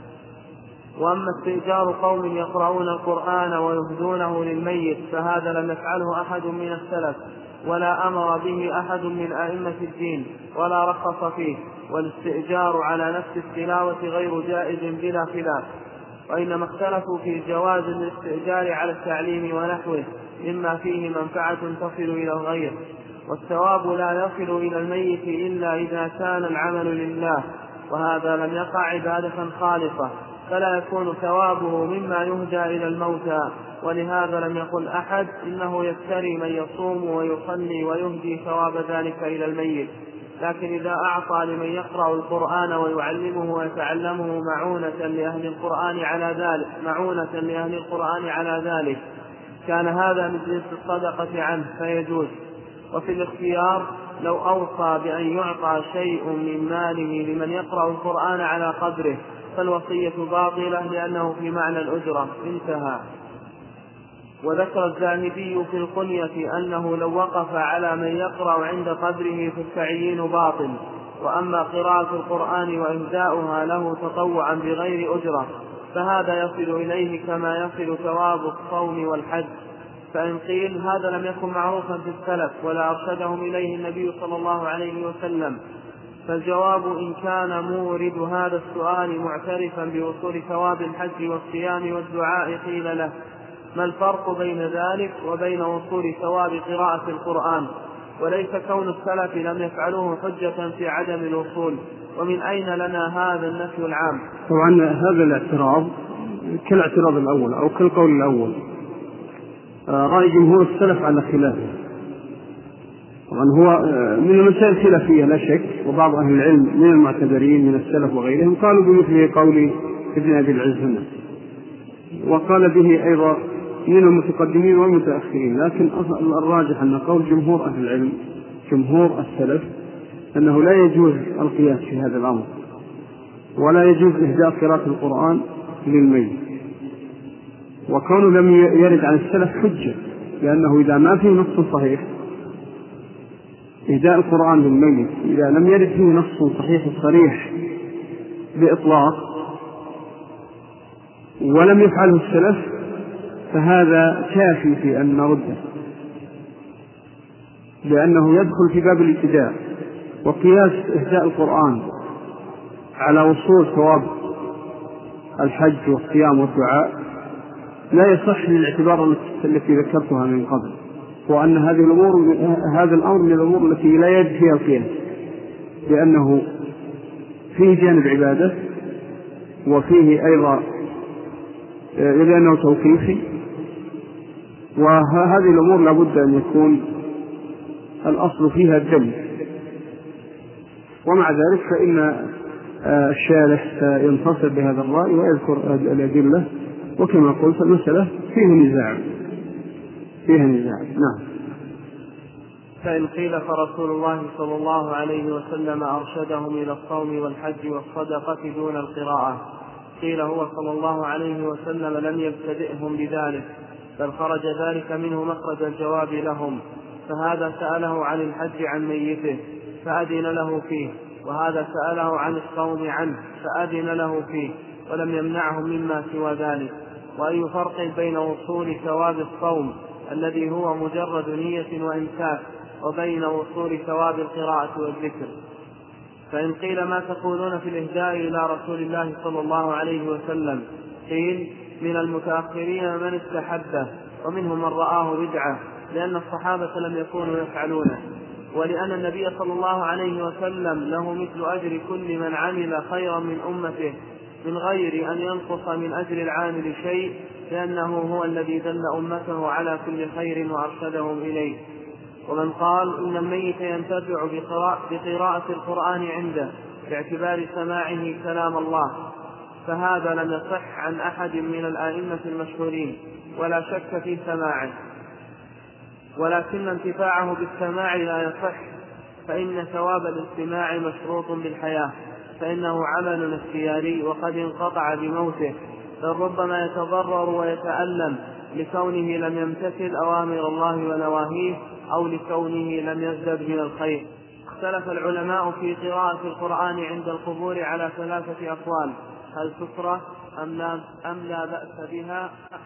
وأما استئجار قوم يقرؤون القرآن ويهدونه للميت فهذا لم يفعله أحد من السلف، ولا أمر به أحد من أئمة الدين، ولا رخص فيه. والاستئجار على نفس التلاوة غير جائز بلا خلاف، وإنما اختلفوا في جواز الاستئجار على التعليم ونحوه مما فيه منفعة تصل إلى الغير، والثواب لا يصل إلى الميت إلا إذا كان العمل لله، وهذا لم يقع عبادة خالصة، فلا يكون ثوابه مما يهدى إلى الموتى. ولهذا لم يقل أحد إنه يفتري من يصوم ويصلي ويهدي ثواب ذلك إلى الميت، لكن إذا أعطى لمن يقرأ القرآن ويعلمه ويتعلمه معونة لأهل القرآن على ذلك معونة لأهل القرآن على ذلك كان هذا من جنس الصدقة عنه فيجوز. وفي الاختيار لو أوصى بأن يعطى شيء من ماله لمن يقرأ القرآن على قدره فالوصية باطلة لأنه في معنى الأجرة، انتهى. وذكر الذهبي في القنية أنه لو وقف على من يقرأ عند قدره فالتعيين باطل. وأما قراءة القرآن وإهداؤها له تطوعا بغير أجرة فهذا يصل إليه كما يصل ثواب الصوم والحج. فإن قيل هذا لم يكن معروفا في السلف ولا أرشدهم إليه النبي صلى الله عليه وسلم، فالجواب إن كان مورد هذا السؤال معترفا بوصول ثواب الحج والصيام والدعاء قيل له ما الفرق بين ذلك وبين وصول ثواب قراءة القرآن؟ وليس كون السلف لم يفعلوه حجة في عدم الوصول. ومن أين لنا هذا النفي العام؟ طبعا هذا الاعتراض كالاعتراض الأول أو كالقول الأول، رأي جمهور السلف على خلافه. طبعا هو من المسائل خلافية لا شك، وبعض أهل العلم من المعتبرين من السلف وغيرهم قالوا بمثله قول ابن أبي العز هنا، وقال به أيضا من المتقدمين والمتأخرين. لكن الراجح أن قول جمهور أهل العلم جمهور السلف أنه لا يجوز القياس في هذا الأمر، ولا يجوز إهداء قراءة القرآن للميت، وكونه لم يرد عن السلف حجة، لأنه إذا ما فيه نص صحيح إهداء القرآن للميت، إذا لم يرد فيه نص صحيح صريح بإطلاق ولم يفعله السلف فهذا كافي في أن نرده، لأنه يدخل في باب الابتداء. وقياس إهداء القرآن على وصول ثواب الحج والصيام والدعاء لا يصح للاعتبار التي ذكرتها من قبل، وأن هذه الأمور هذا الأمر من الأمور التي لا يجب فيها القياس، لأنه فيه جانب عبادة وفيه أيضا لأنه توقيفي، وهذه الأمور لابد أن يكون الأصل فيها الدليل. ومع ذلك فإن الشارح ينتصر بهذا الرأي ويذكر الأدلة، وكما قلت المسألة فيه نزاع فيها نزاع. نعم. فإن قيل فرسول الله صلى الله عليه وسلم أرشدهم إلى الصوم والحج والصدقة دون القراءة، قيل هو صلى الله عليه وسلم لم يبتدئهم بذلك، بل خرج ذلك منه مخرج الجواب لهم، فهذا سأله عن الحج عن ميته فأذن له فيه، وهذا سأله عن الصوم عنه فأذن له فيه، ولم يمنعهم مما سوى ذلك. وأي فرق بين وصول ثواب الصوم الذي هو مجرد نية وإمساك وبين وصول ثواب القراءة والذكر؟ فإن قيل ما تقولون في الإهداء إلى رسول الله صلى الله عليه وسلم؟ قيل من المتأخرين من استحبه، ومنهم من رآه بدعة، لأن الصحابة لم يكونوا يفعلونه، ولأن النبي صلى الله عليه وسلم له مثل أجر كل من عمل خيرا من أمته من غير أن ينقص من أجر العامل شيء، لأنه هو الذي دل أمته على كل خير وأرشدهم إليه. ومن قال إن الميت ينتفع بقراءة القرآن عنده باعتبار سماعه كلام الله، فهذا لم يصح عن أحد من الآئمة المشهورين ولا شك في سماعه، ولكن انتفاعه بالسماع لا يصح، فإن ثواب الاستماع مشروط بالحياة، فإنه عمل اختياري وقد انقطع بموته، بل ربما يتضرر ويتألم لكونه لم يمتثل أوامر الله ونواهيه أو لكونه لم يزدد من الخير. اختلف العلماء في قراءة القرآن عند القبور على ثلاثة أقوال: هل تكره أم لا, أم لا بأس بها؟